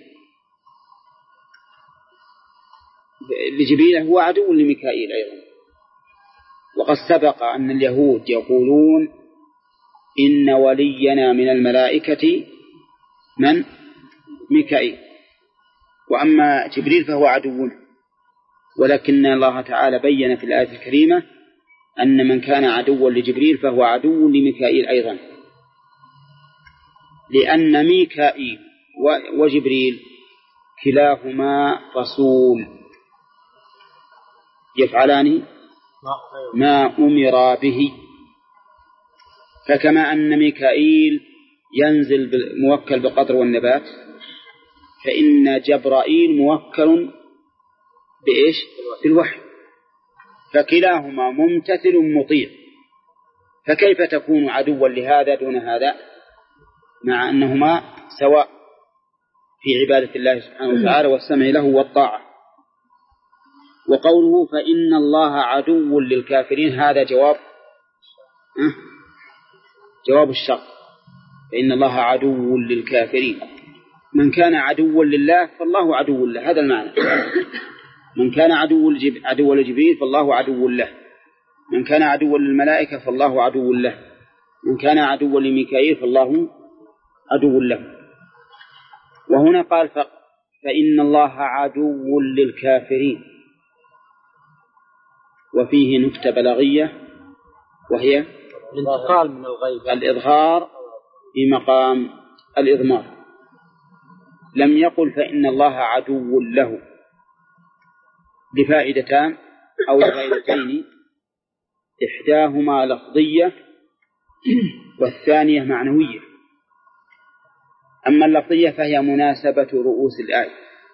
لجبريل هو عدو لميكائيل أيضا. وقد سبق أن اليهود يقولون إن ولينا من الملائكة من ميكائيل، وأما جبريل فهو عدو، ولكن الله تعالى بين في الآية الكريمة أن من كان عدوا لجبريل فهو عدو لميكائيل أيضا، لأن ميكائيل وجبريل كلاهما رسول يفعلان ما أمر به. فكما أن ميكائيل ينزل موكل بالقطر والنبات، فإن جبرائيل موكل بإيش؟ بالوحي، فكلاهما ممتثل مطيع، فكيف تكون عدوا لهذا دون هذا مع أنهما سواء في عبادة الله سبحانه وتعالى والسمع له والطاعة. وقوله فإن الله عدو للكافرين هذا جواب أه؟ جواب الشرط، فإن الله عدو للكافرين. من كان عدوا لله فالله عدو له، هذا المعنى. من كان عدو عدو لجبريل فالله عدو له، من كان عدوا للملائكة فالله عدو له، من كان عدوا لميكائيل فالله عدو له. وهنا قال فإن الله عدو للكافرين، وفيه نكتة بلاغية وهي الانتقال من الغيب الإظهار في مقام الإضمار. لم يقل فإن الله عدو له لفائدتان أو لفائدتين، إحداهما لفظية والثانية معنوية. أما اللفظية فهي مناسبة رؤوس الآية،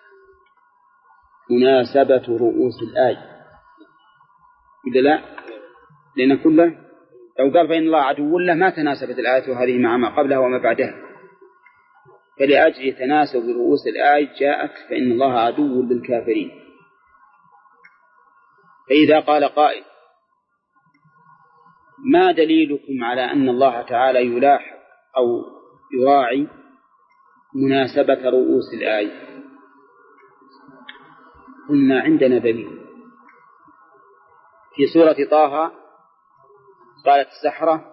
مناسبة رؤوس الآية إذا لا، لأن كله لو قال فإن الله عدو له ما تناسبت الآية هذه مع ما قبلها وما بعدها، فلأجل تناسب رؤوس الآية جاءت فإن الله عدو للكافرين. فإذا قال قائل ما دليلكم على أن الله تعالى يلاحظ أو يراعي مناسبة رؤوس الآية؟ قلنا عندنا دليل في سورة طه، قالت السحرة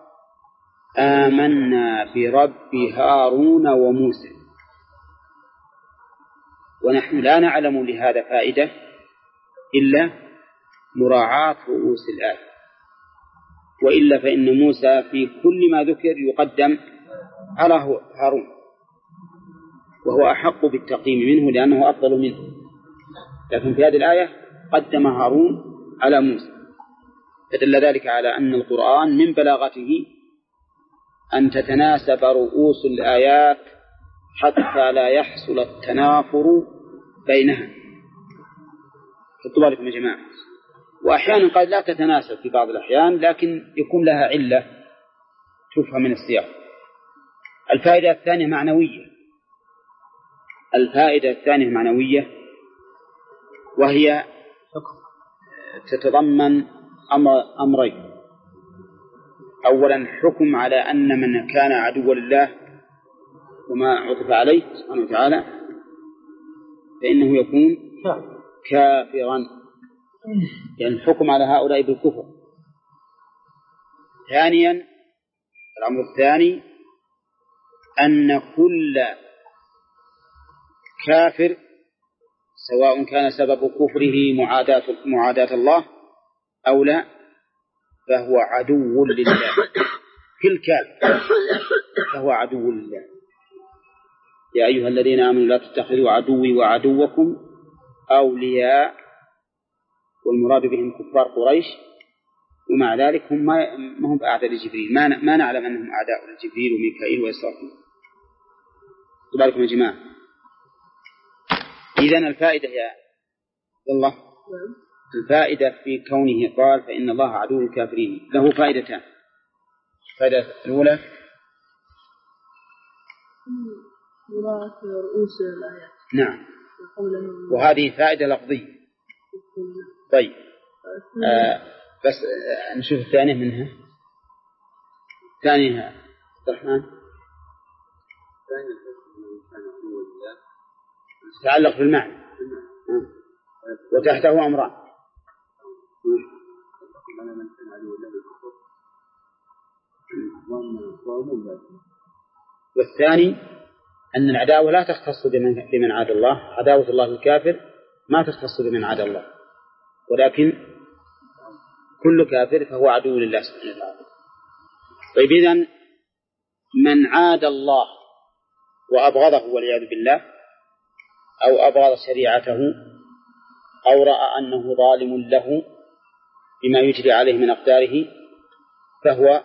آمنا برب هارون وموسى، ونحن لا نعلم لهذا فائدة إلا مراعاة رؤوس الآية، وإلا فإن موسى في كل ما ذكر يقدم على هارون، وهو أحق بالتقديم منه لأنه أفضل منه، لكن في هذه الآية قدم هارون على موسى، فدل ذلك على أن القرآن من بلاغته أن تتناسب رؤوس الآيات حتى لا يحصل التنافر بينها. خذوا بالكم يا جماعة. وأحيانا قد لا تتناسب في بعض الأحيان، لكن يكون لها علة تفهم من السياق. الفائدة الثانية معنوية. الفائدة الثانية معنوية، وهي تتضمن أمر أمرين. أولا حكم على أن من كان عدوا لله وما عطف عليه سبحانه وتعالى فإنه يكون كافرا، يعني الحكم على هؤلاء بالكفر. ثانيا الأمر الثاني أن كل كافر سواء كان سبب كفره معاداة, معاداة الله أو لا فهو عدو لله، كل كافر فهو عدو لله. يا أيها الذين آمنوا لا تتخذوا عدوي وعدوكم أولياء، والمراد بهم كفار قريش، ومع ذلك هم ما هم أعداء لجبريل، ما ما نعلم أنهم أعداء لجبريل وميكائيل وإسرافيل. تباركم يا جماعة. إذن الفائدة يا الله، الفائدة في كونه قال فإن الله عدو الكافرين له فائدتان. الفائدة الأولى مراعاة رؤوس الآيات. نعم، وهذه فائدة لفظية. طيب آه بس آه نشوف الثانية منها. ثانيها الرحمن تعلق بالمعنى وتحته أمران. والثاني أن العداوة لا تختص بمن عاد الله، عداوة الله الكافر ما تختص بمن عاد الله، ولكن كل كافر فهو عدو لله سبحانه وتعالى. طيب إذن من عاد الله وأبغضه والعياذ بالله، أو أبغض شريعته، أو رأى أنه ظالم له بما يجري عليه من أقداره، فهو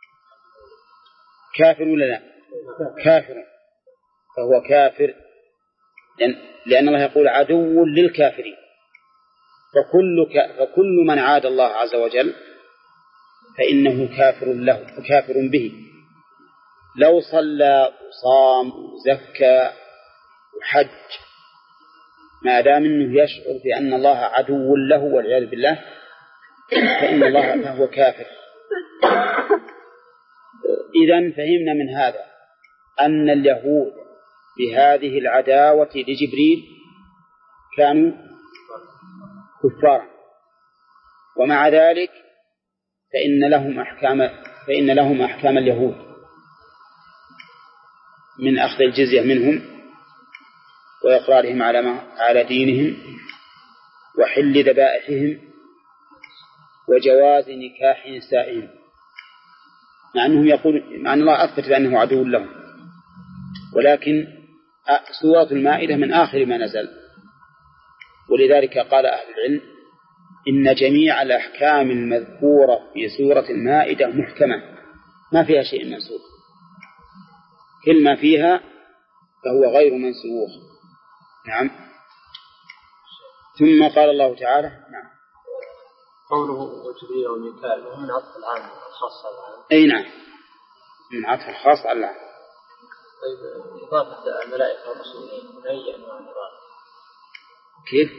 كافر ولا لا؟ كافر، فهو كافر، لأن, لأن الله يقول عدو للكافرين. فكل, فكل من عاد الله عز وجل فإنه كافر له وكافر به، لو صلى وصام وزكى وحج، ما دام أنه يشعر بأن الله عدو له والعياذ بالله فإن الله فهو كافر. إذن فهمنا من هذا أن اليهود بهذه العداوة لجبريل كانوا كفارا، ومع ذلك فإن لهم أحكام فإن لهم أحكام اليهود من أخذ الجزية منهم وإقرارهم على ما على دينهم وحل ذبائحهم وجواز نكاح نسائهم، مع أنهم يقول مع أن الله أثبت بأنه عدو لهم، ولكن سورة المائدة من آخر ما نزل. ولذلك قال أهل العلم إن جميع الأحكام المذكورة في سورة المائدة محكمة ما فيها شيء منسوخ، كل ما فيها فهو غير منسوخ. نعم. ثم قال الله تعالى نعم قوله وجبريل وميكائيل من عطف العام الخاص على العام. أي نعم، من عطف الخاص على العام. طيب إضافة الملائكة والرسل من أي أنواع الإضافة؟ كيف؟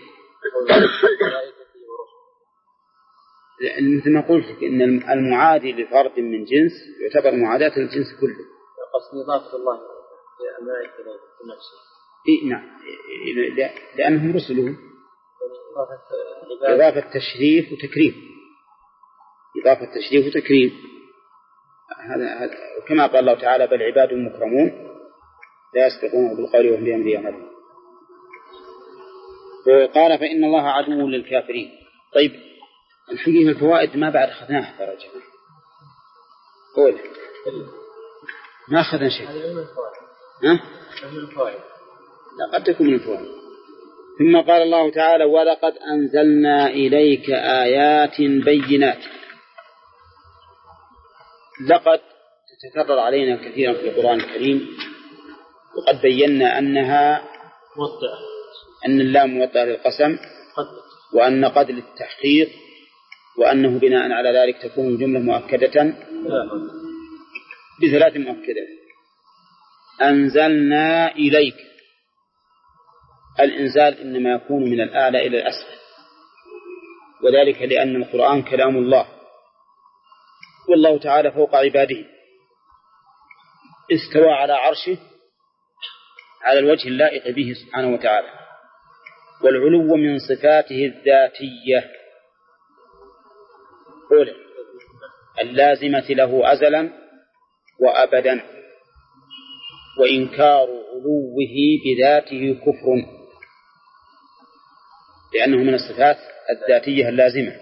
لأن مثل ما قلت إن المعادي لفرد من جنس يعتبر معاداة الجنس كله. قصد إضافة الله الملائكة لنفسه. إيه نعم، لأنهم رسله. إضافة تشريف وتكريم، إضافة تشريف وتكريم هذا كما قال الله تعالى بل عباد مكرمون لا يسبقونه بالقول وهم بأمره يعملون. وقال فإن الله عدو للكافرين. طيب الحقيقة الفوائد ما بعد أخذناها ترى جماعة. قول ما أخذنا شيء. ها؟ لا قد تكون من الفوائد. ثم قال الله تعالى ولقد أنزلنا إليك آيات بينات. لقد تتكرر علينا كثيرا في القرآن الكريم، وقد بينا أنها موطئة، أن اللام موطئة للقسم، وأن قد للتحقيق، وأنه بناء على ذلك تكون جملة مؤكدة بثلاث مؤكدات. أنزلنا إليك، الإنزال إنما يكون من الأعلى إلى الأسفل، وذلك لأن القرآن كلام الله، والله تعالى فوق عباده، استوى على عرشه على الوجه اللائق به سبحانه وتعالى، والعلو من صفاته الذاتية أولا اللازمة له أزلا وأبدا، وإنكار علوه بذاته كفر، لأنه من الصفات الذاتية اللازمة.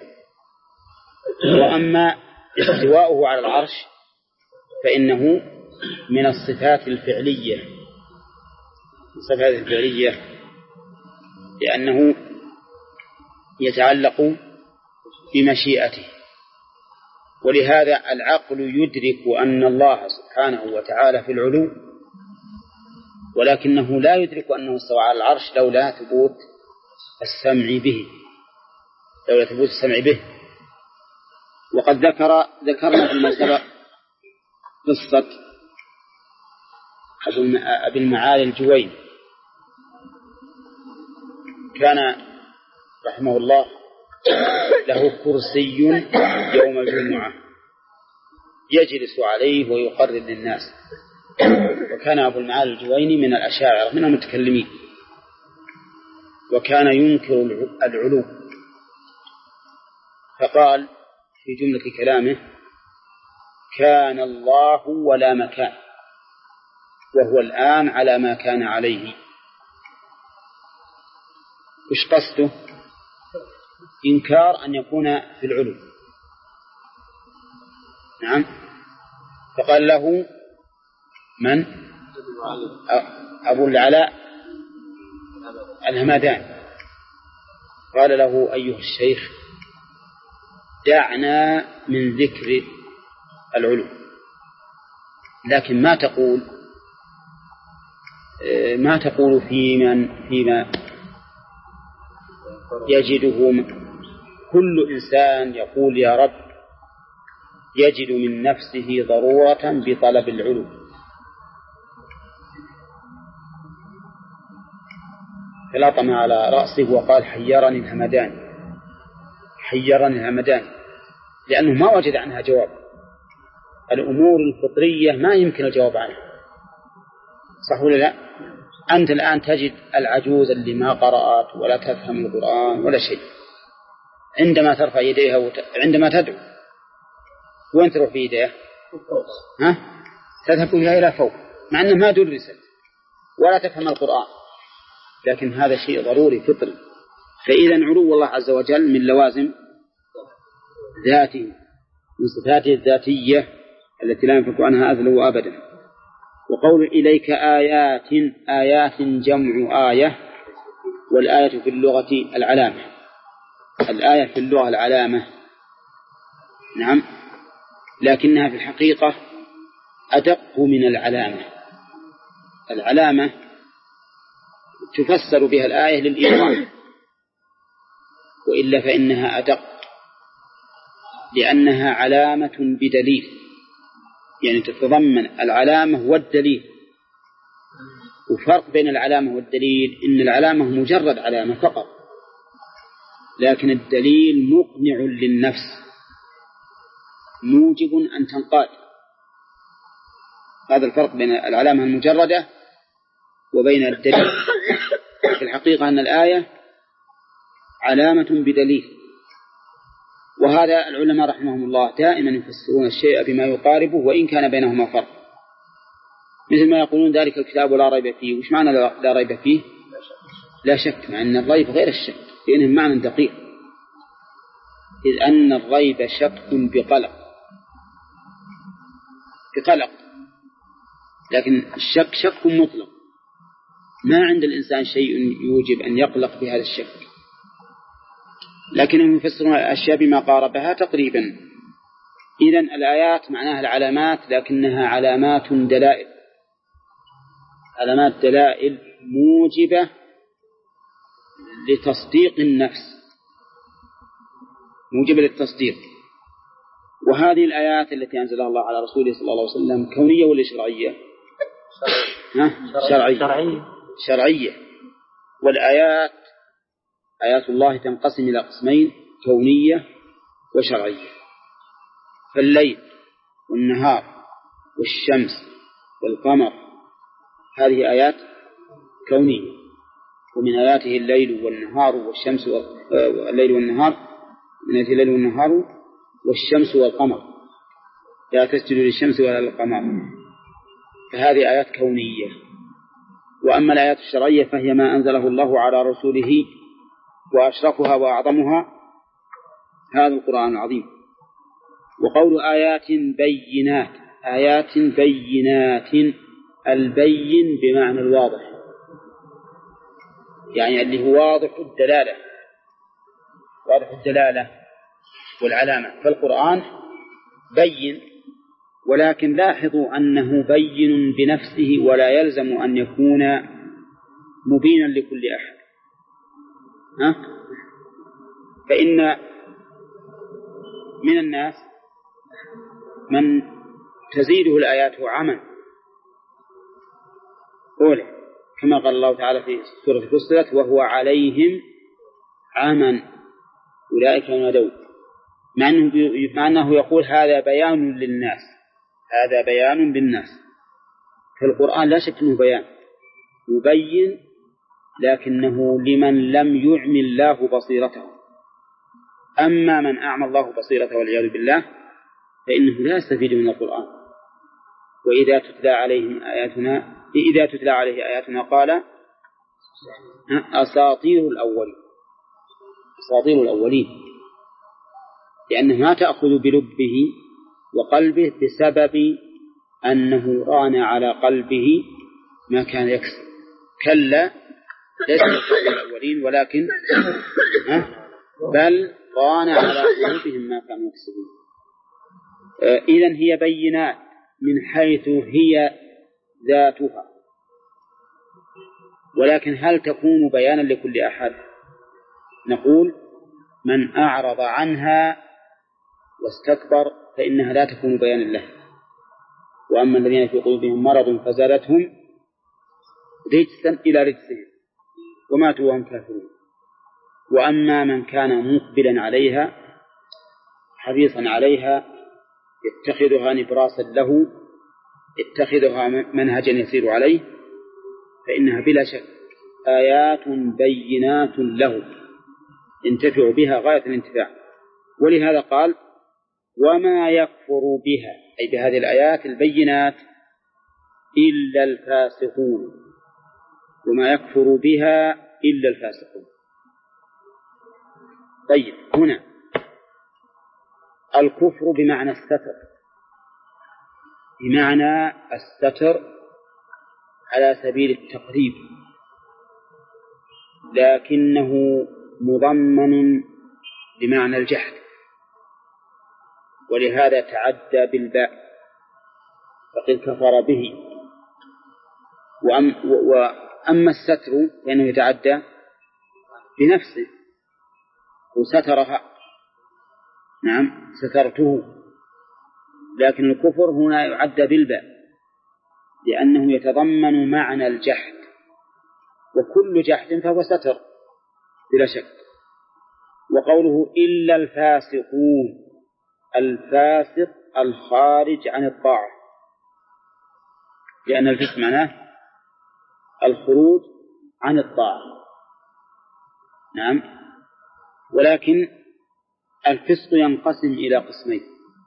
وأما استواؤه على العرش فإنه من الصفات الفعلية، الصفات الفعلية لأنه يتعلق بمشيئته، ولهذا العقل يدرك أن الله سبحانه وتعالى في العلو، ولكنه لا يدرك أنه استوى على العرش لولا ثبوت السمع به، لولا ثبوت السمع به. وقد ذكر ذكرنا في المسألة قصة أبي المعالي الجويني، كان رحمه الله له كرسي يوم الجمعة يجلس عليه ويقرر للناس، وكان أبو المعالي الجويني من الأشاعرة من المتكلمين، وكان ينكر العلو، فقال في جملة كلامه كان الله ولا مكان، وهو الآن على ما كان عليه. وش قصده؟ إنكار أن يكون في العلو. نعم. فقال له من؟ أبو العلاء الهمداني، قال له أيها الشيخ دعنا من ذكر العلو، لكن ما تقول ما تقول في من فيما يجده كل إنسان يقول يا رب يجد من نفسه ضرورة بطلب العلو. فلطم على رأسه وقال حيرني الهمدان، حيرني الهمدان، لأنه ما وجد عنها جواب. الأمور الفطرية ما يمكن الجواب عنها، صح ولا لا؟ أنت الآن تجد العجوز اللي ما قرأت ولا تفهم القرآن ولا شيء، عندما ترفع يديها وت... عندما تدعو وين تروح في يديها؟ ها؟ تذهب بها إلى فوق، مع أنه ما درست ولا تفهم القرآن، لكن هذا شيء ضروري فطري. فإذا علو الله عز وجل من لوازم ذاته، من صفاته الذاتية التي لا ينفك عنها أزل وأبدا. وقول إليك آيات، آيات جمع آية، والآية في اللغة العلامة. الآية في اللغة العلامة، نعم، لكنها في الحقيقة أدق من العلامة. العلامة تفسر بها الآية للإيضاح، وإلا فإنها أدق، لأنها علامة بدليل، يعني تتضمن العلامة والدليل. وفرق بين العلامة والدليل إن العلامة مجرد علامة فقط، لكن الدليل مقنع للنفس موجب أن تنقاد. هذا الفرق بين العلامة المجردة وبين الدليل. في الحقيقة أن الآية علامة بدليل، وهذا العلماء رحمهم الله دائما يفسرون الشيء بما يقاربه وإن كان بينهما فرق، مثل ما يقولون ذلك الكتاب لا ريب فيه. وش معنى لا ريب فيه؟ لا شك، مع أن الريب غير الشك، لأنه معنى دقيق. إذ أن الريب شك بقلق بقلق لكن الشك شك مطلق، ما عند الإنسان شيء يوجب أن يقلق بهذا الشك، لكنهم يفسرون الأشياء بما قاربها تقريبا. إذن الآيات معناها العلامات، لكنها علامات دلائل، علامات دلائل موجبة لتصديق النفس، موجبة للتصديق. وهذه الآيات التي أنزلها الله على رسوله صلى الله عليه وسلم كونية ولا شرعية؟ شرعية. شرعية. شرعية. والآيات آيات الله تنقسم إلى قسمين: كونية وشرعية. فالليل والنهار والشمس والقمر هذه آيات كونية، ومن آياته الليل والنهار والشمس والليل والنهار من آياته الليل والنهار والشمس والقمر لا تسجدوا للشمس ولا للقمر، فهذه آيات كونية. وأما الآيات الشرعية فهي ما أنزله الله على رسوله، وأشرفها وأعظمها هذا القرآن العظيم. وقول آيات بينات، آيات بينات، البين بمعنى الواضح، يعني اللي هو واضح الدلالة، واضح الدلالة والعلامة. فالقرآن بين، ولكن لاحظوا أنه بين بنفسه، ولا يلزم أن يكون مبينا لكل أحد. ها؟ فإن من الناس من تزيده الآيات عمى أولى، كما قال الله تعالى في سورة فصلت: وهو عليهم عمى أولئك ينادون، مع أنه, مع أنه يقول هذا بيان للناس، هذا بيان للناس. فالقرآن لا شك أنه بيان يبين، لكنه لمن لم يعمي الله بصيرته. أما من أعمى الله بصيرته والعياذ بالله فإنه لا يستفيد من القرآن. وإذا تتلى عليهم آياتنا إذا تتلى عليه آياتنا قال أساطير الأولين، أساطير الأولين، لأنه ما تأخذ بلبه وقلبه بسبب أنه ران على قلبه ما كان يكسب. كلا، ليس أساطير الأولين، ولكن بل ران على قلوبهم ما كانوا يكسبون. إذن هي بينات من حيث هي ذاتها، ولكن هل تكون بيانا لكل أحد؟ نقول من أعرض عنها واستكبر فإنها لا تكون بيانا له. وأما الذين في قلوبهم مرض فزادتهم رجسا إلى رجسهم وماتوا وهم كافرون. وأما من كان مقبلا عليها حريصا عليها يتخذها نبراسا له، يتخذها منهجا يسير عليه، فإنها بلا شك آيات بينات له ينتفع بها غاية الانتفاع. ولهذا قال: وما يكفر بها، أي بهذه الآيات البينات، إلا الفاسقون. وما يكفر بها إلا الفاسقون. طيب، هنا الكفر بمعنى الستر، بمعنى الستر على سبيل التقريب، لكنه مضمن بمعنى الجحد، ولهذا تعدى بالباء فقد كفر به. وأم وأما الستر فإنه يتعدى بنفسه وسترها، نعم سترته. لكن الكفر هنا يعدى بالباء لأنه يتضمن معنى الجحد، وكل جحد فهو ستر بلا شك. وقوله إلا الفاسقون، الفاسق الخارج عن الطاعة، لأن الفسق معناه الخروج عن الطاعة، نعم. ولكن الفسق ينقسم إلى قسمين: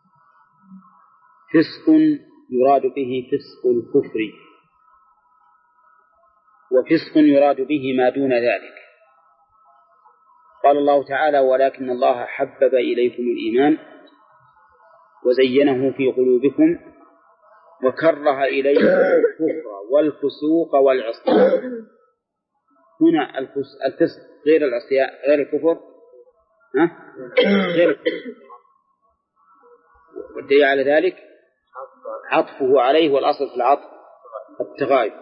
فسق يراد به فسق الكفر، وفسق يراد به ما دون ذلك. قال الله تعالى ولكن الله حبب إليكم الإيمان وزينه في قلوبكم وكره إليكم الكفر والفسوق والعصيان. هنا الفسق غير العصيان غير الكفر، ها؟ غير الكفر. والدليل على ذلك عطفه عليه، والأصل في العطف التغاير.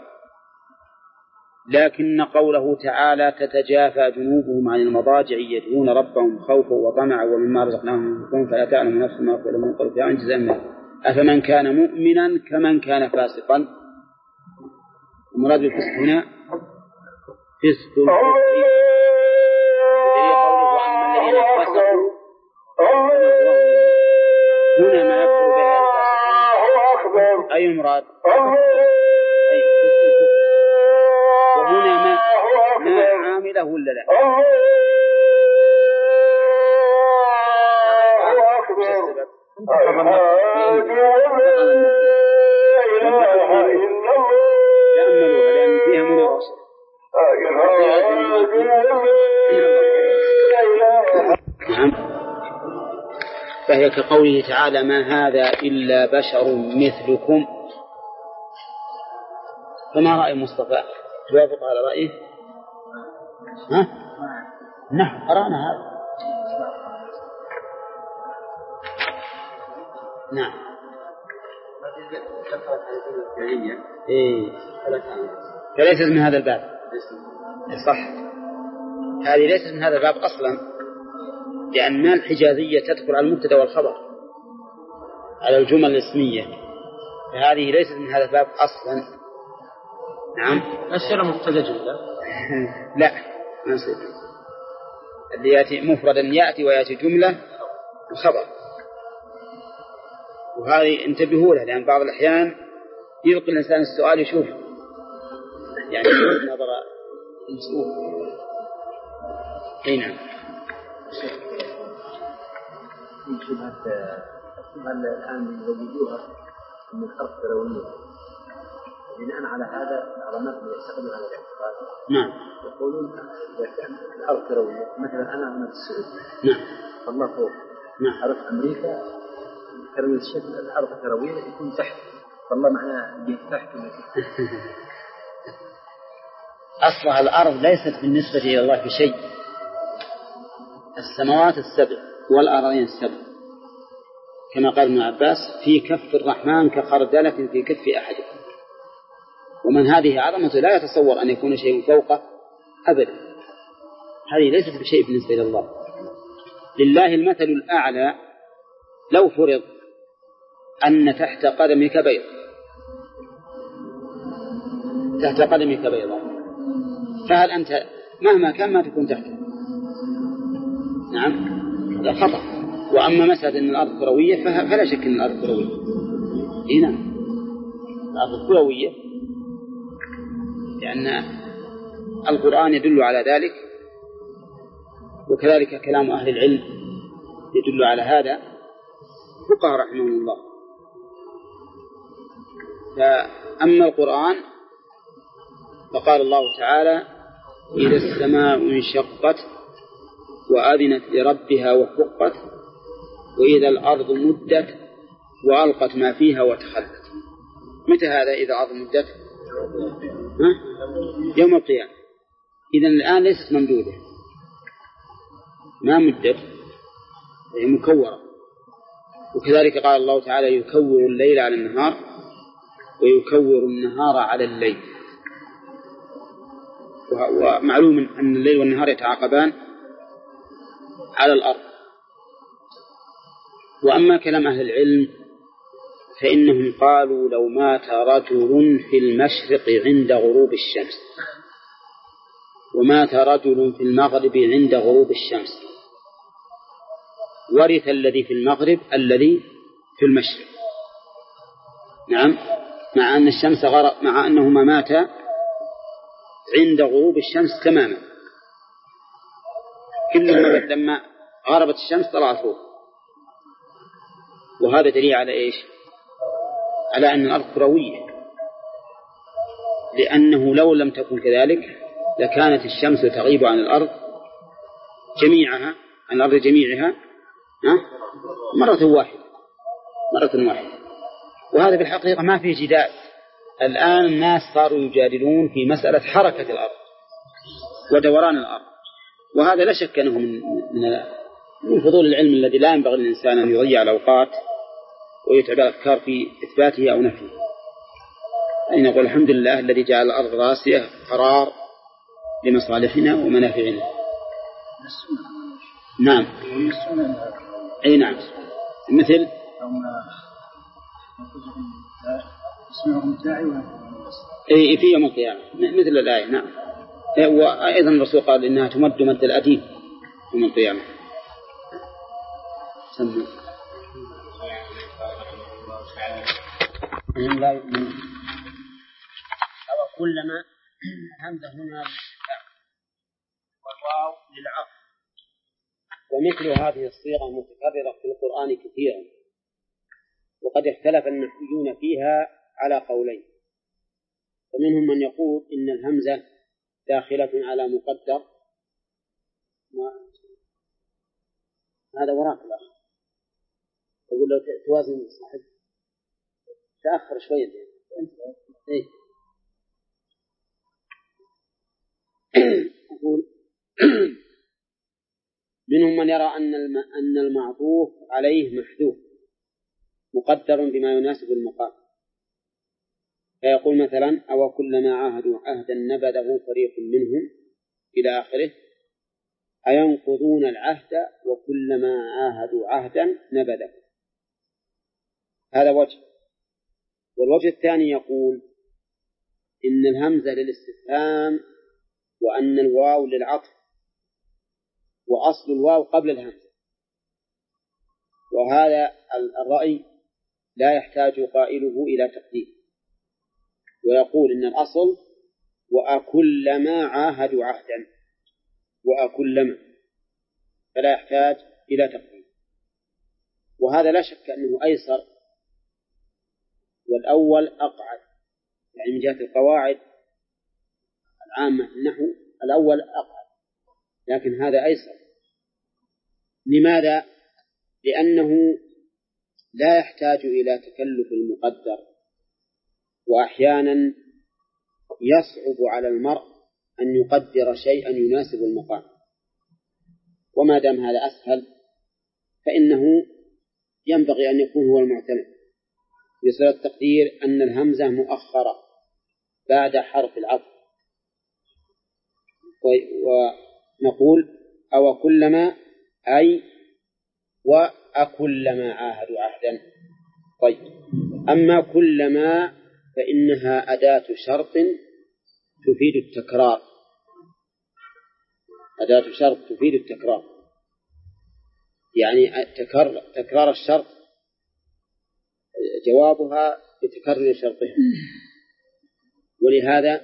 لكن قوله تعالى تتجافى جنوبهم عن المضاجع يدعون ربهم خوفا وطمعا ومما رزقناهم ينفقون فلا تعلم نفس ما أخفي لهم من قرة أعين جزاء منه أفمن كان مؤمنا كمن كان فاسقا. المراد بالفسق هنا فسق الكفر. وأما الذين فسقوا هنا ما يكفر بها الفاسق أي مراد أي فسق الكفر. وهنا ما ما عامله ولا لا؟ تأملوا لأن فيها مناقشة. نعم. فهي كقوله تعالى ما هذا إلا بشر مثلكم. فما رأي مصطفى؟ توافق على رأيه؟ ها؟ نعم قرأنا هذا. نعم. إيه. فليست من هذا الباب. صح. هذه ليست من هذا الباب أصلا، لأن ما الحجازية تدخل على المبتدأ والخبر على الجمل الاسمية، فهذه ليست من هذا الباب أصلا. نعم. أشياء مبتدأ جملة. لا ما يصير. اللي يأتي مفردا يأتي ويأتي جملة وخبر، وهذه انتبهوا لها، لأن بعض الأحيان يلقي الإنسان السؤال يشوف يعني نظر المسؤول. أي نعم. هل الآن يوجدوها من الأرض الكروية؟ بناء على هذا العلماء يعتقدون هذا الاعتقاد. نعم. يقولون إذا كان الأرض كروية، مثلا أنا هنا في السعودية. نعم. الله فوق. نعم. أروح أمريكا كروية الشكل الأرض كروية يكون تحت، فالله معناه جهة تحت. أصلها الأرض ليست بالنسبة إلى الله بشيء. السماوات السبع والأرضين السبع كما قال ابن عباس في كف الرحمن كخردلة في كف أحدكم. ومن هذه عظمته لا يتصور أن يكون شيء فوقه أبدا. هذه ليست بشيء بالنسبة إلى الله. لله المثل الأعلى. لو فرض أن تحت قدمك بيض، تحت قدمك بيضة، فهل أنت مهما كان ما تكون تحته؟ نعم هذا خطأ. وأما مسألة أن الأرض كروية فلا شك أن الأرض كروية. إيه نعم الأرض كروية، لأن القرآن يدل على ذلك، وكذلك كلام أهل العلم يدل على هذا، فقهاء رحمهم الله. فأما القرآن فقال الله تعالى إذا السماء انشقت وأذنت لربها وحقت وإذا الأرض مدت وألقت ما فيها وتخلت. متى هذا إذا الأرض مدت؟ ها؟ يوم القيامة. إذن الآن ليست ممدودة، ما مدت، هي مكورة. وكذلك قال الله تعالى يكور الليل على النهار ويكور النهار على الليل. ومعلوم أن الليل والنهار يتعاقبان على الأرض. وأما كلام أهل العلم فإنهم قالوا لو مات رجل في المشرق عند غروب الشمس ومات رجل في المغرب عند غروب الشمس ورث الذي في المغرب الذي في المشرق. نعم، مع أن الشمس غرب، مع أنهما ماتا عند غروب الشمس تماما، كلما لما غربت الشمس طلعت فوق. وهذا دليل على إيش؟ على أن الأرض كروية، لأنه لو لم تكن كذلك لكانت الشمس تغيب عن الأرض جميعها عن الأرض جميعها مرة واحدة مرة واحدة. وهذا في الحقيقة ما فيه جدال. الآن الناس صاروا يجادلون في مسألة حركة الأرض ودوران الأرض، وهذا لا شك أنه من من فضول العلم الذي لا ينبغي للإنسان أن يضيع الأوقات ويتعب الأفكار في إثباته أو نفيه. أي نقول الحمد لله الذي جعل الأرض راسية قرار لمصالحنا ومنافعنا. نعم. أي نعم. مثل أي في يوم القيامة مثل الآية. نعم. وأيضا الرسول قال إنها تمد مد الأديب يوم القيامة. سمع. لا يؤمن أو كلما همزة هنا للاستفهام والواو للعطف. ومثل هذه الصيغة متكررة في القرآن كثيرا، وقد اختلف النحويون فيها على قولين. فمنهم من يقول إن الهمزة داخلة على مقدر، هذا وراك الأخ يقول له توازن صاحب تأخر شوية. إيه؟ أقول منهم من يرى أن أن المعطوف عليه محذوف مقدر بما يناسب المقام، فيقول مثلا أو كلما عاهدوا عهدا نبذه فريق منهم إلى آخره، أينقضون العهد وكلما عاهدوا عهدا نبذه. هذا وجه. والوجه الثاني يقول إن الهمزة للاستفهام وأن الواو للعطف، وأصل الواو قبل الهمزة. وهذا الرأي لا يحتاج قائله إلى تقدير، ويقول إن الأصل وأكلما عاهدوا عهدا وأكلما، فلا يحتاج إلى تقدير. وهذا لا شك أنه أيسر، والأول أقعد، يعني من جهة القواعد العامة في النحو الأول أقعد، لكن هذا أيسر. لماذا؟ لأنه لا يحتاج إلى تكلف المقدر، وأحيانا يصعب على المرء أن يقدر شيئا يناسب المقام، وما دام هذا أسهل فإنه ينبغي أن يكون هو المعتمد. يصير التقدير أن الهمزة مؤخرة بعد حرف العطف، ونقول أو كلما أي وأكلما عاهدوا عهدا. طيب، أما كلما فإنها أداة شرط تفيد التكرار، أداة شرط تفيد التكرار، يعني تكرر تكرار الشرط جوابها بتكرر شرطها. ولهذا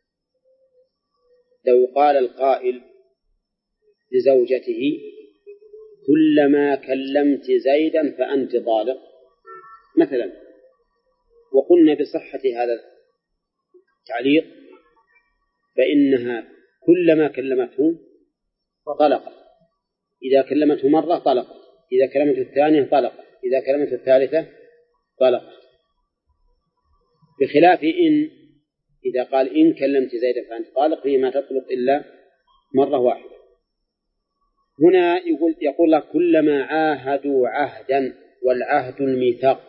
لو قال القائل لزوجته كلما كلمت زيدا فأنت طالق مثلا، وقلنا بصحة هذا التعليق، فإنها كلما كلمته طلقت، إذا كلمته مرة طلقت، إذا كلمته الثانية طلقت، إذا كلمته الثالثة طلقت. بخلاف إن، إذا قال إن كلمت زيدا فأنت طالق، فيه ما تطلق إلا مرة واحدة. هنا يقول يقول لك كلما عاهدوا عهدا، والعهد الميثاق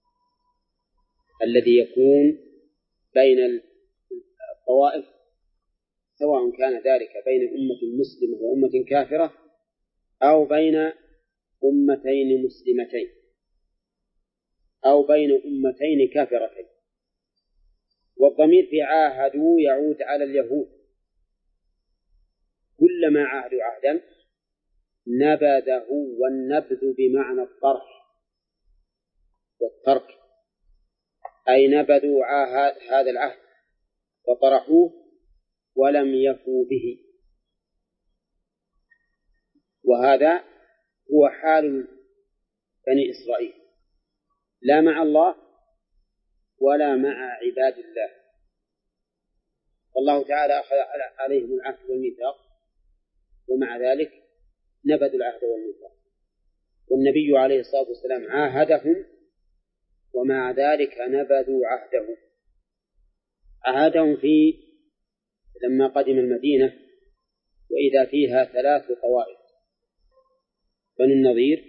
الذي يكون بين الطوائف، سواء كان ذلك بين أمة مسلمة وأمة كافرة أو بين أمتين مسلمتين أو بين أمتين كافرتين. والضمير في عاهدوا يعود على اليهود، كلما عاهدوا عهدا نبذه، والنبذ بمعنى الطرح والترك، أي نبذوا عهد هذا العهد وطرحوه ولم يفوا به. وهذا هو حال بني إسرائيل، لا مع الله ولا مع عباد الله. والله تعالى أخذ عليهم العهد والميثاق، ومع ذلك نبذوا العهد والميثاق، والنبي عليه الصلاة والسلام عاهدهم ومع ذلك نبذوا عهده. عاهدهم في لما قدم المدينة وإذا فيها ثلاث طوائف: بنو النضير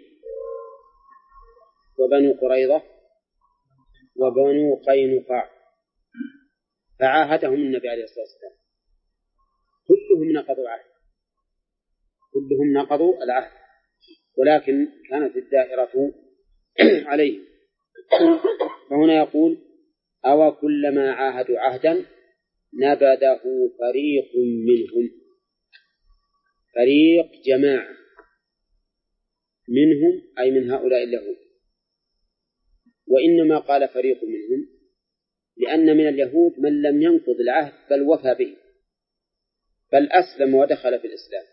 وبنو قريظة وبنو قينقاع، فعاهدهم النبي عليه الصلاة والسلام، كلهم نقضوا العهد، كلهم نقضوا العهد، ولكن كانت الدائرة عليه. فهنا يقول: أو كلما عاهدوا عهدا نبذه فريق منهم. فريق جماعة منهم أي من هؤلاء اليهود، وإنما قال فريق منهم لأن من اليهود من لم ينقض العهد بل وفى به، بل أسلم ودخل في الإسلام،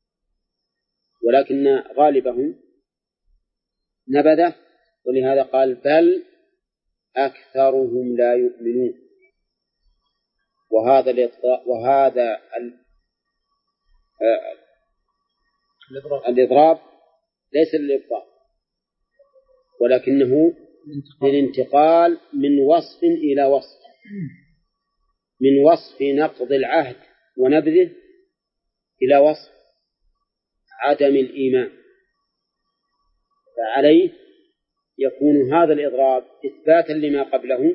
ولكن غالبهم نبذه، ولهذا قال: بل أكثرهم لا يؤمنون. وهذا وهذا الإضراب ليس للإبطال، ولكنه للانتقال من وصف إلى وصف، من وصف نقض العهد ونبذه إلى وصف عدم الإيمان. فعليه يكون هذا الإضراب إثباتا لما قبله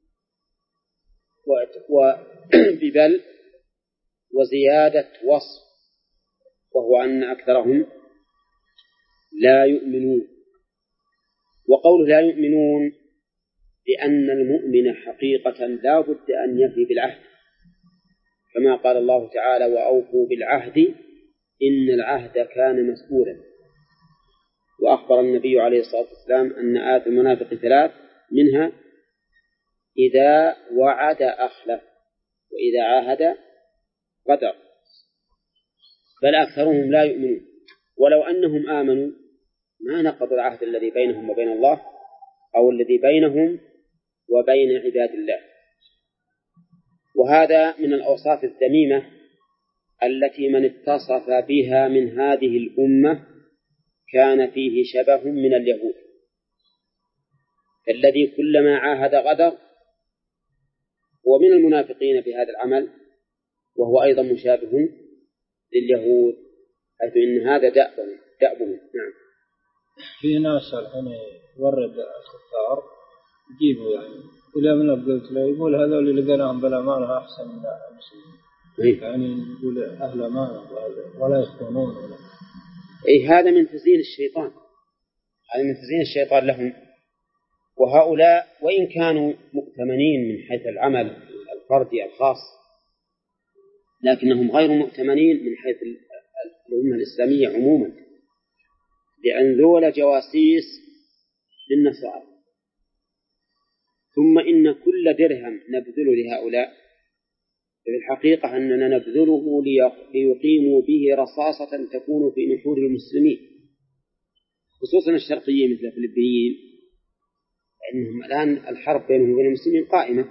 وببل وزيادة وصف، وهو أن أكثرهم لا يؤمنون. وقوله لا يؤمنون لأن المؤمن حقيقة لا بد أن يفي بالعهد، كما قال الله تعالى: وأوفوا بالعهد إن العهد كان مسؤولا. وأخبر النبي عليه الصلاة والسلام أن آيات المنافق ثلاث، منها إذا وعد أخلف وإذا عاهد غدر. بل أكثرهم لا يؤمنون، ولو أنهم آمنوا ما نقضوا العهد الذي بينهم وبين الله أو الذي بينهم وبين عباد الله. وهذا من الأوصاف الذميمة التي من اتصف بها من هذه الأمة كان فيه شبه من اليهود، الذي كلما عاهد غدر، ومن المنافقين في هذا العمل، وهو أيضا مشابه لليهود، حيث إن هذا دأبهم دأبهم. نعم. في ناس الحين يورد الكفار يجيبوا يعني إلى من قلت له يقول هذول اللي لقيناهم بالأمانة أحسن من المسلمين، يعني يقول أهل أمانة ولا يخونون ولا. أي هذا من تزيين الشيطان، هذا من تزيين الشيطان لهم. وهؤلاء وإن كانوا مؤتمنين من حيث العمل الفردي الخاص، لكنهم غير مؤتمنين من حيث الأمة الإسلامية عموما، لأن ذول جواسيس للنصارى. ثم إن كل درهم نبذله لهؤلاء في الحقيقة أننا نبذله ليقيموا به رصاصة تكون في نحور المسلمين، خصوصا الشرقيين مثل الفلبينيين، لأنهم الآن الحرب بينهم وبين المسلمين قائمة،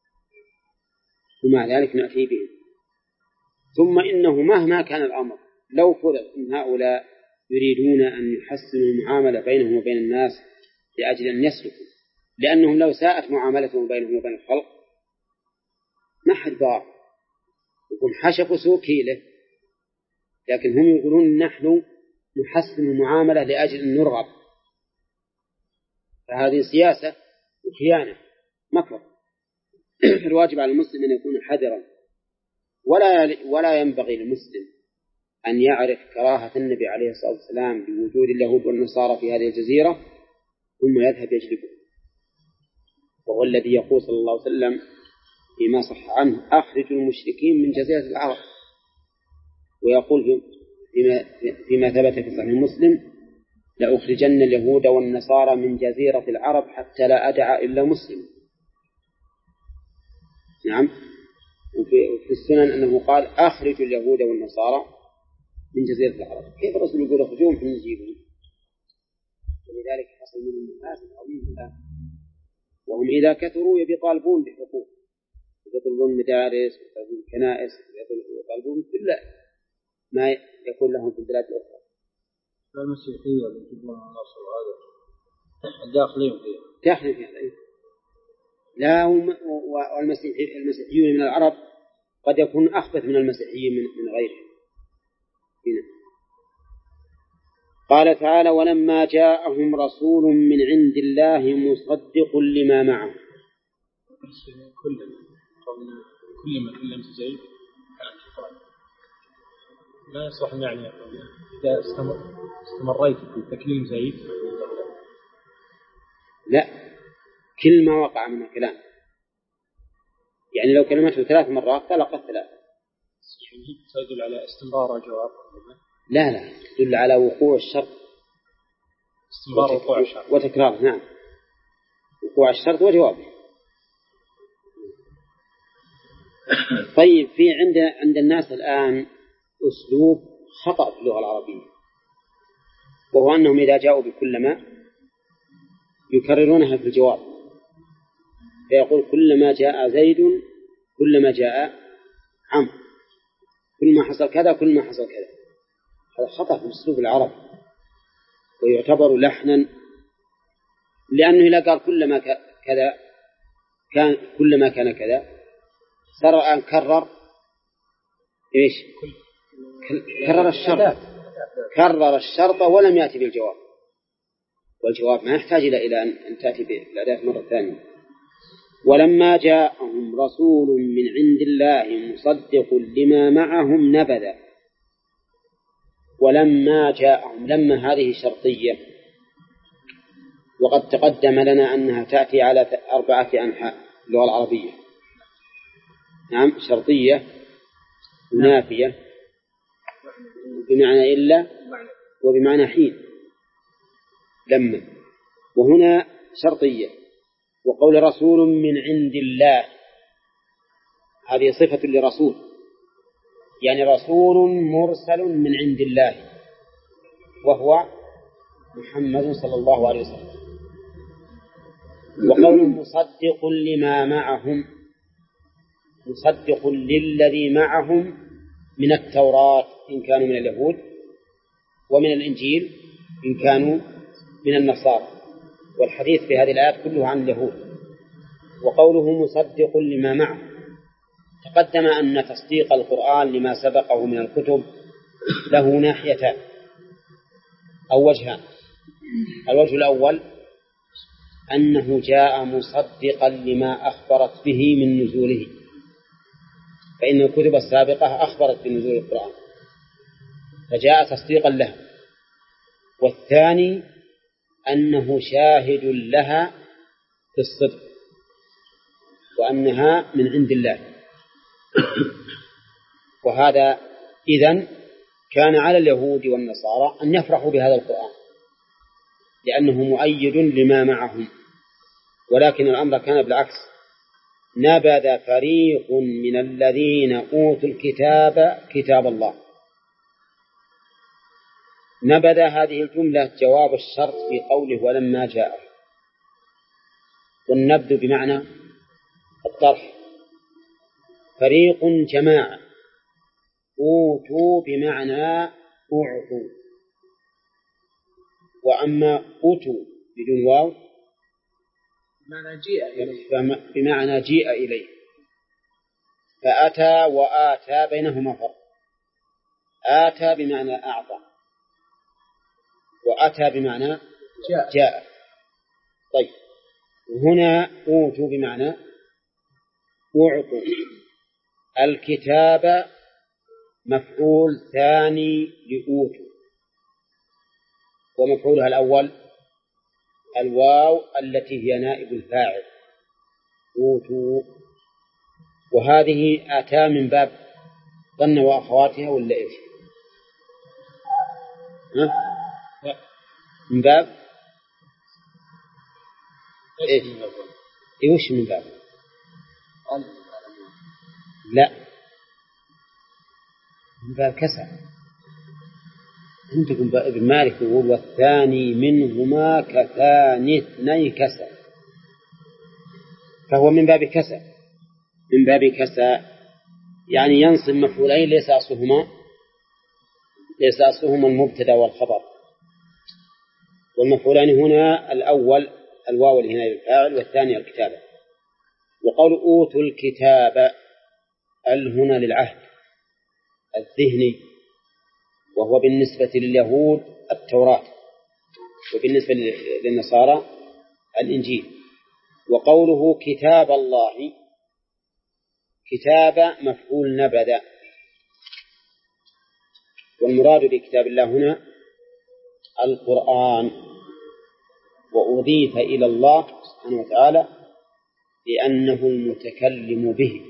ومع ذلك نأتي بهم. ثم إنه مهما كان الأمر لو فرض إن هؤلاء يريدون أن يحسنوا المعاملة بينهم وبين الناس لأجل أن يسلكوا، لأنهم لو ساءت معاملتهم بينهم وبين الخلق ما حد ضار، يكون حشفوا سوء كيله، لكن هم يقولون نحن نحسن المعاملة لأجل أن نرغب. فهذه سياسة وخيانة مكر. الواجب على المسلم أن يكون حذرا، ولا ولا ينبغي للمسلم أن يعرف كراهة النبي عليه الصلاة والسلام بوجود اليهود والنصارى في هذه الجزيرة ثم يذهب يجلبه. وهو الذي يقول صلى الله عليه وسلم فيما صح عنه: أخرج المشركين من جزيرة العرب. ويقول فيما, فيما ثبت في صحيح مسلم: لأخرجن اليهود والنصارى من جزيرة العرب حتى لا أدع إلا مسلم. نعم. وفي السنن أنه قال: أخرج اليهود والنصارى من جزيرة العرب. كيف الرسول يقول أخرجوهم في نجيبهم؟ ولذلك حصل منهم مفاسد عظيمة الآن، وهم إذا كثروا يطالبون بحقوق، يطلبون مدارس ويطلبون كنائس ويطلبون كل ما يكون لهم في البلاد الأخرى. المسيحية اللي يجيبون النصر وهذا داخلين فيها. داخلين فيها أي. لا هم والمسيحي المسيحيون من العرب قد يكون أخبث من المسيحيين من من غيرهم. هنا. قال تعالى: ولما جاءهم رسول من عند الله مصدق لما معه. كل كل ما كلمت زيد كان شيطان. لا يصح يعني إذا استمر استمريت في تكليم زيد. لا، كل ما وقع من الكلام، يعني لو كلمته ثلاث مرات طلقت ثلاث. تدل على استمرار الجواب. لا لا، تدل على وقوع الشرط. استمرار وقوع الشرط وتكرار. نعم، وقوع الشرط وجوابه. طيب، في عند عند الناس الآن أسلوب خطأ في اللغة العربية، وهو أنهم إذا جاءوا بكلما يكررونها في الجواب، فيقول كلما جاء زيد كلما جاء عمرو، كل ما حصل كذا كل ما حصل كذا. هذا خطأ في أسلوب العرب ويعتبر لحنا، لأنه إذا قال كلما كذا كان كلما كان كذا صار الآن كرر إيش؟ كرر الشرط كرر الشرط ولم يأتي بالجواب، والجواب ما يحتاج إلى أن تأتي بالأداة مرة ثانية. ولما جاءهم رسول من عند الله مصدق لما معهم نبذ. ولما جاءهم، لما هذه شرطية، وقد تقدم لنا أنها تأتي على أربعة أنحاء اللغة العربية. نعم، شرطية ونافية بمعنى إلا وبمعنى حين لما، وهنا شرطية. وقول رسول من عند الله هذه صفة لرسول، يعني رسول مرسل من عند الله وهو محمد صلى الله عليه وسلم. وقول مصدق لما معهم، مصدق للذي معهم من التوراة إن كانوا من اليهود، ومن الإنجيل إن كانوا من النصارى، والحديث في هذه الآيات كله عن اليهود. وقوله مصدق لما معه، تقدم أن تصديق القرآن لما سبقه من الكتب له ناحيتان أو وجهان. الوجه الأول أنه جاء مصدقا لما أخبرت به من نزوله، فإن الكتب السابقة أخبرت بنزول القرآن فجاء تصديقا له. والثاني أنه شاهد لها في الصدق وأنها من عند الله. وهذا إذن كان على اليهود والنصارى أن يفرحوا بهذا القرآن لأنه مؤيد لما معهم، ولكن الأمر كان بالعكس. نبذ فريق من الذين أوتوا الكتاب كتاب الله. نبذ هذه الجملة جواب الشرط في قوله ولما جاء، والنبذ بمعنى الطرح. فريق جماعة، أوتوا بمعنى أعطوا، وأما أوتوا بدون واو بمعنى جيء إليه، بمعنى جيء إليه. فأتى وآتى بينهما فرق. آتى بمعنى أعطى، وأتى بمعنى جاء, جاء. طيب، هنا أوتوا بمعنى أعطوا. الكتاب مفعول ثاني لأوتوا، ومفعولها الأول الواو التي هي نائب الفاعل أوتوا، وهذه أتى من باب ظن وأخواتها ولا إيش؟ ها؟ من باب إيش؟ إيش من باب؟ لا، من باب كسر. عندكم ابن مالك يقول والثاني منهما كثاني اثني كسر، فهو من باب كسر. من باب كسر يعني ينصب مفعولين ليس أصلهما ليس أصلهما المبتدأ والخبر، والمفعولان هنا الأول الواو اللي هنا للفاعل والثاني الكتابة. وقول أوتوا الكتاب ال هنا للعهد الذهني، وهو بالنسبة لليهود التوراة، وبالنسبة للنصارى الإنجيل. وقوله كتاب الله، كتاب مفعول نبذ، والمراد بكتاب الله هنا القرآن، وأضيف إلى الله سبحانه وتعالى لأنه المتكلم به.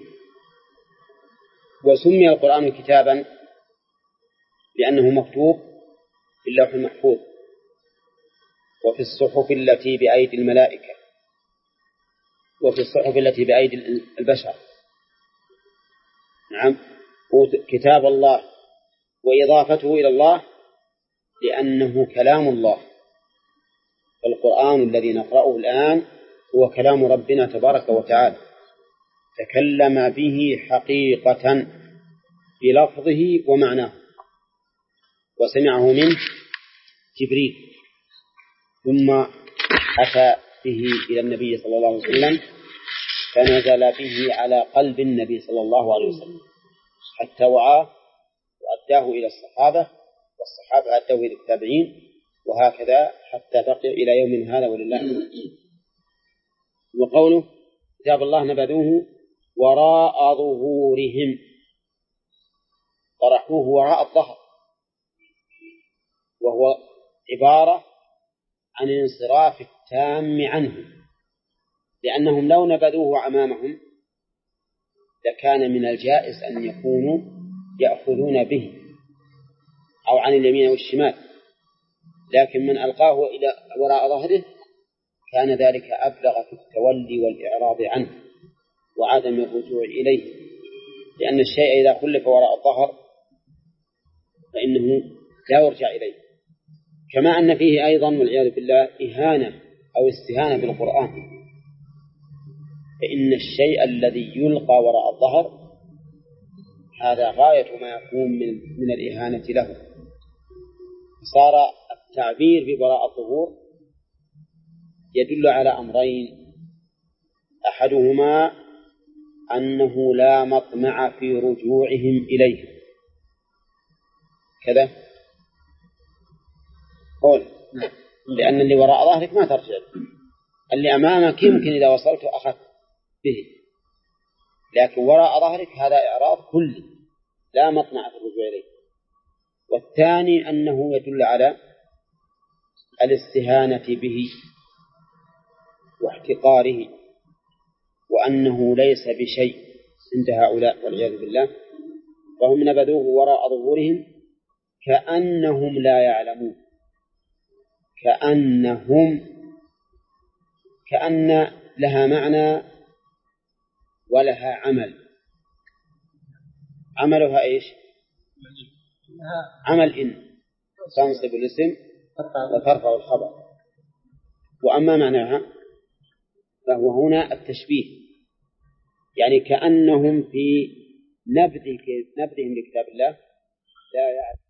وسمي القرآن كتابا لأنه مكتوب في اللوح المحفوظ وفي الصحف التي بأيدي الملائكة وفي الصحف التي بأيدي البشر. نعم، كتاب الله، وإضافته إلى الله لأنه كلام الله. القرآن الذي نقرأه الآن هو كلام ربنا تبارك وتعالى، تكلم به حقيقة بلفظه ومعناه، وسمعه منه جبريل، ثم أتى به إلى النبي صلى الله عليه وسلم فنزل به على قلب النبي صلى الله عليه وسلم حتى وعاه وأداه إلى الصحابة، والصحابة أدوه إلى التابعين، وهكذا حتى بقي إلى يوم هذا ولله. وقوله كتاب الله نبذوه وراء ظهورهم، طرحوه وراء الظهر، وهو عبارة عن الانصراف التام عنه، لأنهم لو نبذوه أمامهم لكان من الجائز أن يكونوا يأخذون به أو عن اليمين والشمال، لكن من ألقاه إلى وراء ظهره كان ذلك أبلغ في التولي والإعراض عنه وعدم الرجوع إليه، لأن الشيء إذا خلف وراء الظهر فإنه لا يرجع إليه. كما أن فيه أيضا والعياذ بالله إهانة أو استهانة بالقرآن، فإن الشيء الذي يلقى وراء الظهر هذا غاية ما يكون من, من الإهانة له. صار التعبير بوراء الظهور يدل على أمرين: أحدهما أنه لا مطمع في رجوعهم إليه كذا قول، لأن اللي وراء ظهرك ما ترجع، اللي أمامك يمكن إذا وصلت أخذت به، لكن وراء ظهرك هذا إعراض كلي لا مطمع في الرجوع إليه. والثاني أنه يدل على الاستهانة به واحتقاره، وأنه ليس بشيء عند هؤلاء والعياذ بالله، فهم نبذوه وراء ظهورهم كأنهم لا يعلمون، كأنهم كأن لها معنى ولها عمل. عملها إيش؟ عمل إن تنصب الاسم وترفع الخبر. وأما معناها فهو هنا التشبيه، يعني كأنهم في نبذهم لكتاب الله لا يعلم.